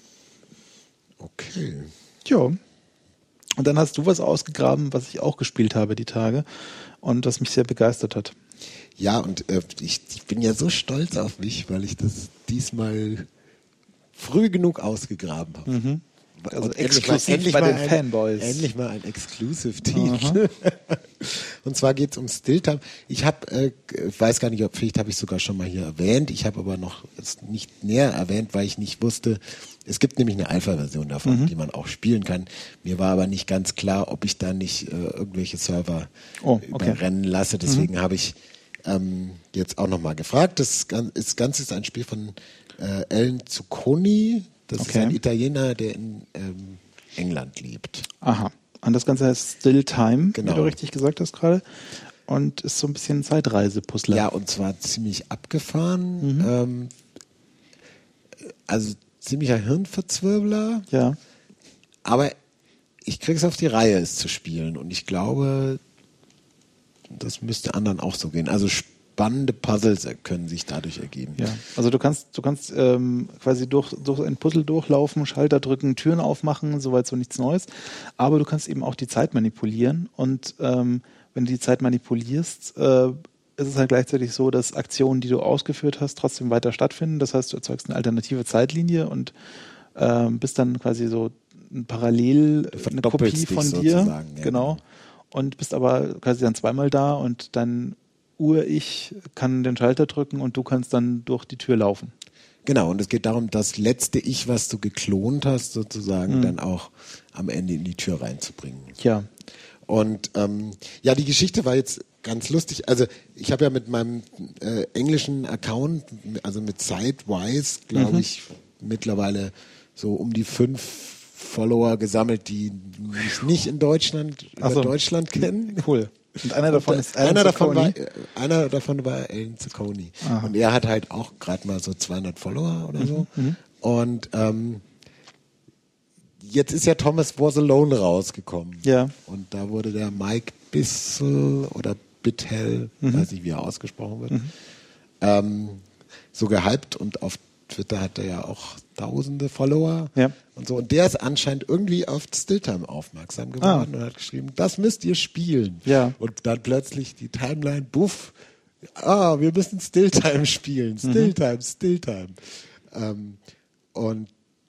Okay. Ja. Und dann hast du was ausgegraben, was ich auch gespielt habe die Tage und das mich sehr begeistert hat. Ja, und äh, ich, ich bin ja so stolz auf mich, weil ich das diesmal früh genug ausgegraben habe. Mhm. Also exklusiv bei den ein, Fanboys. Endlich mal ein Exclusive-Titel. Und zwar geht es um Stilltime. Ich habe, äh, weiß gar nicht, ob vielleicht habe ich sogar schon mal hier erwähnt. Ich habe aber noch jetzt nicht näher erwähnt, weil ich nicht wusste. Es gibt nämlich eine Alpha-Version davon, mhm. die man auch spielen kann. Mir war aber nicht ganz klar, ob ich da nicht äh, irgendwelche Server oh, okay. überrennen lasse. Deswegen mhm. habe ich ähm, jetzt auch nochmal gefragt. Das Ganze ist ein Spiel von äh, Alan Zucconi. Das okay. ist ein Italiener, der in ähm, England lebt. Aha. Und das Ganze heißt Still Time, genau. wie du richtig gesagt hast gerade. Und ist so ein bisschen Zeitreise-Puzzler. Ja, und zwar ziemlich abgefahren. Mhm. Ähm, also ziemlicher Hirnverzwirbler. Ja. Aber ich krieg's auf die Reihe, es zu spielen. Und ich glaube, das müsste anderen auch so gehen. Also spannende Puzzles können sich dadurch ergeben. Ja, also du kannst, du kannst ähm, quasi durch, durch ein Puzzle durchlaufen, Schalter drücken, Türen aufmachen, soweit so nichts Neues. Aber du kannst eben auch die Zeit manipulieren und ähm, wenn du die Zeit manipulierst, äh, ist es halt gleichzeitig so, dass Aktionen, die du ausgeführt hast, trotzdem weiter stattfinden. Das heißt, du erzeugst eine alternative Zeitlinie und äh, bist dann quasi so ein parallel eine Kopie von dir. Ja. Genau. Und bist aber quasi dann zweimal da und dann Ur-Ich kann den Schalter drücken und du kannst dann durch die Tür laufen. Genau, und es geht darum, das letzte Ich, was du geklont hast, sozusagen Mhm. dann auch am Ende in die Tür reinzubringen. Ja. Und ähm, ja, die Geschichte war jetzt ganz lustig. Also ich habe ja mit meinem äh, englischen Account, also mit Sidewise, glaube Mhm. ich, mittlerweile so um die fünf Follower gesammelt, die mich nicht in Deutschland, über so. Deutschland kennen. Cool. Und einer davon Und, ist Alan einer davon war Zucconi. einer davon war Alan Zucconi. Aha. Und er hat halt auch gerade mal so zweihundert Follower oder so. Mhm. Und ähm, jetzt ist ja Thomas Was Alone rausgekommen. Ja. Und da wurde der Mike Bissell oder Bithell, Mhm. weiß nicht, wie er ausgesprochen wird, Mhm. ähm, so gehypt und auf Twitter hat er ja auch tausende Follower Ja. und so. Und der ist anscheinend irgendwie auf Stilltime aufmerksam geworden Ah. und hat geschrieben, das müsst ihr spielen. Ja. Und dann plötzlich die Timeline, buff, ah, wir müssen Stilltime spielen. Stilltime, Stilltime. Ähm, und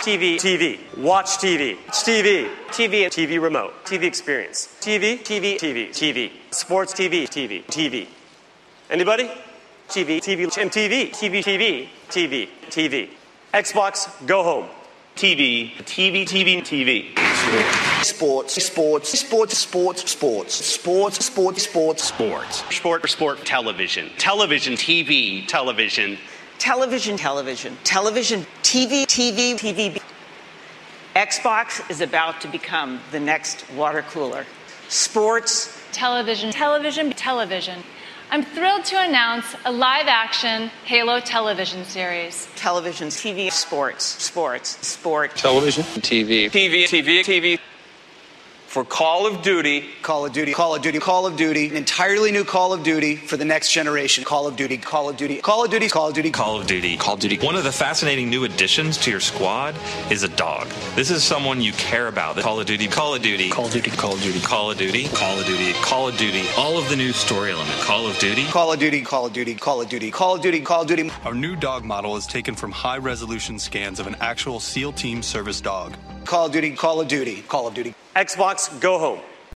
T V, T V. Watch T V. T V. T V, T V remote. T V experience. T V, T V, T V, T V. Sports T V, T V, T V. Anybody? T V, T V, and T V. T V, T V, T V, T V. Xbox, go home. T V, T V, T V, T V. Sports, sports, sports, sports, sports, sports, sports, sports, sports, sport, sport, television, television, T V, television, television, television, television, T V, T V, T V. Xbox is about to become the next water cooler. Sports, television, television, television. I'm thrilled to announce a live-action Halo television series. Television, T V, sports, sports, sport. Television, T V. T V, T V, T V. For Call of Duty. Call of Duty, Call of Duty, Call of Duty. An entirely new Call of Duty for the next generation. Call of Duty, Call of Duty, Call of Duty, Call of Duty. Call of Duty, Call of Duty. One of the fascinating new additions to your squad is a dog. This is someone you care about. Call of Duty, Call of Duty, Call of Duty, Call of Duty, Call of Duty, Call of Duty, Call of Duty. All of the new story element. Call of Duty. Call of Duty, Call of Duty, Call of Duty, Call of Duty, Call of Duty. Our new dog model is taken from high-resolution scans of an actual SEAL Team service dog. Call of Duty, Call of Duty, Call of Duty. Xbox, go home.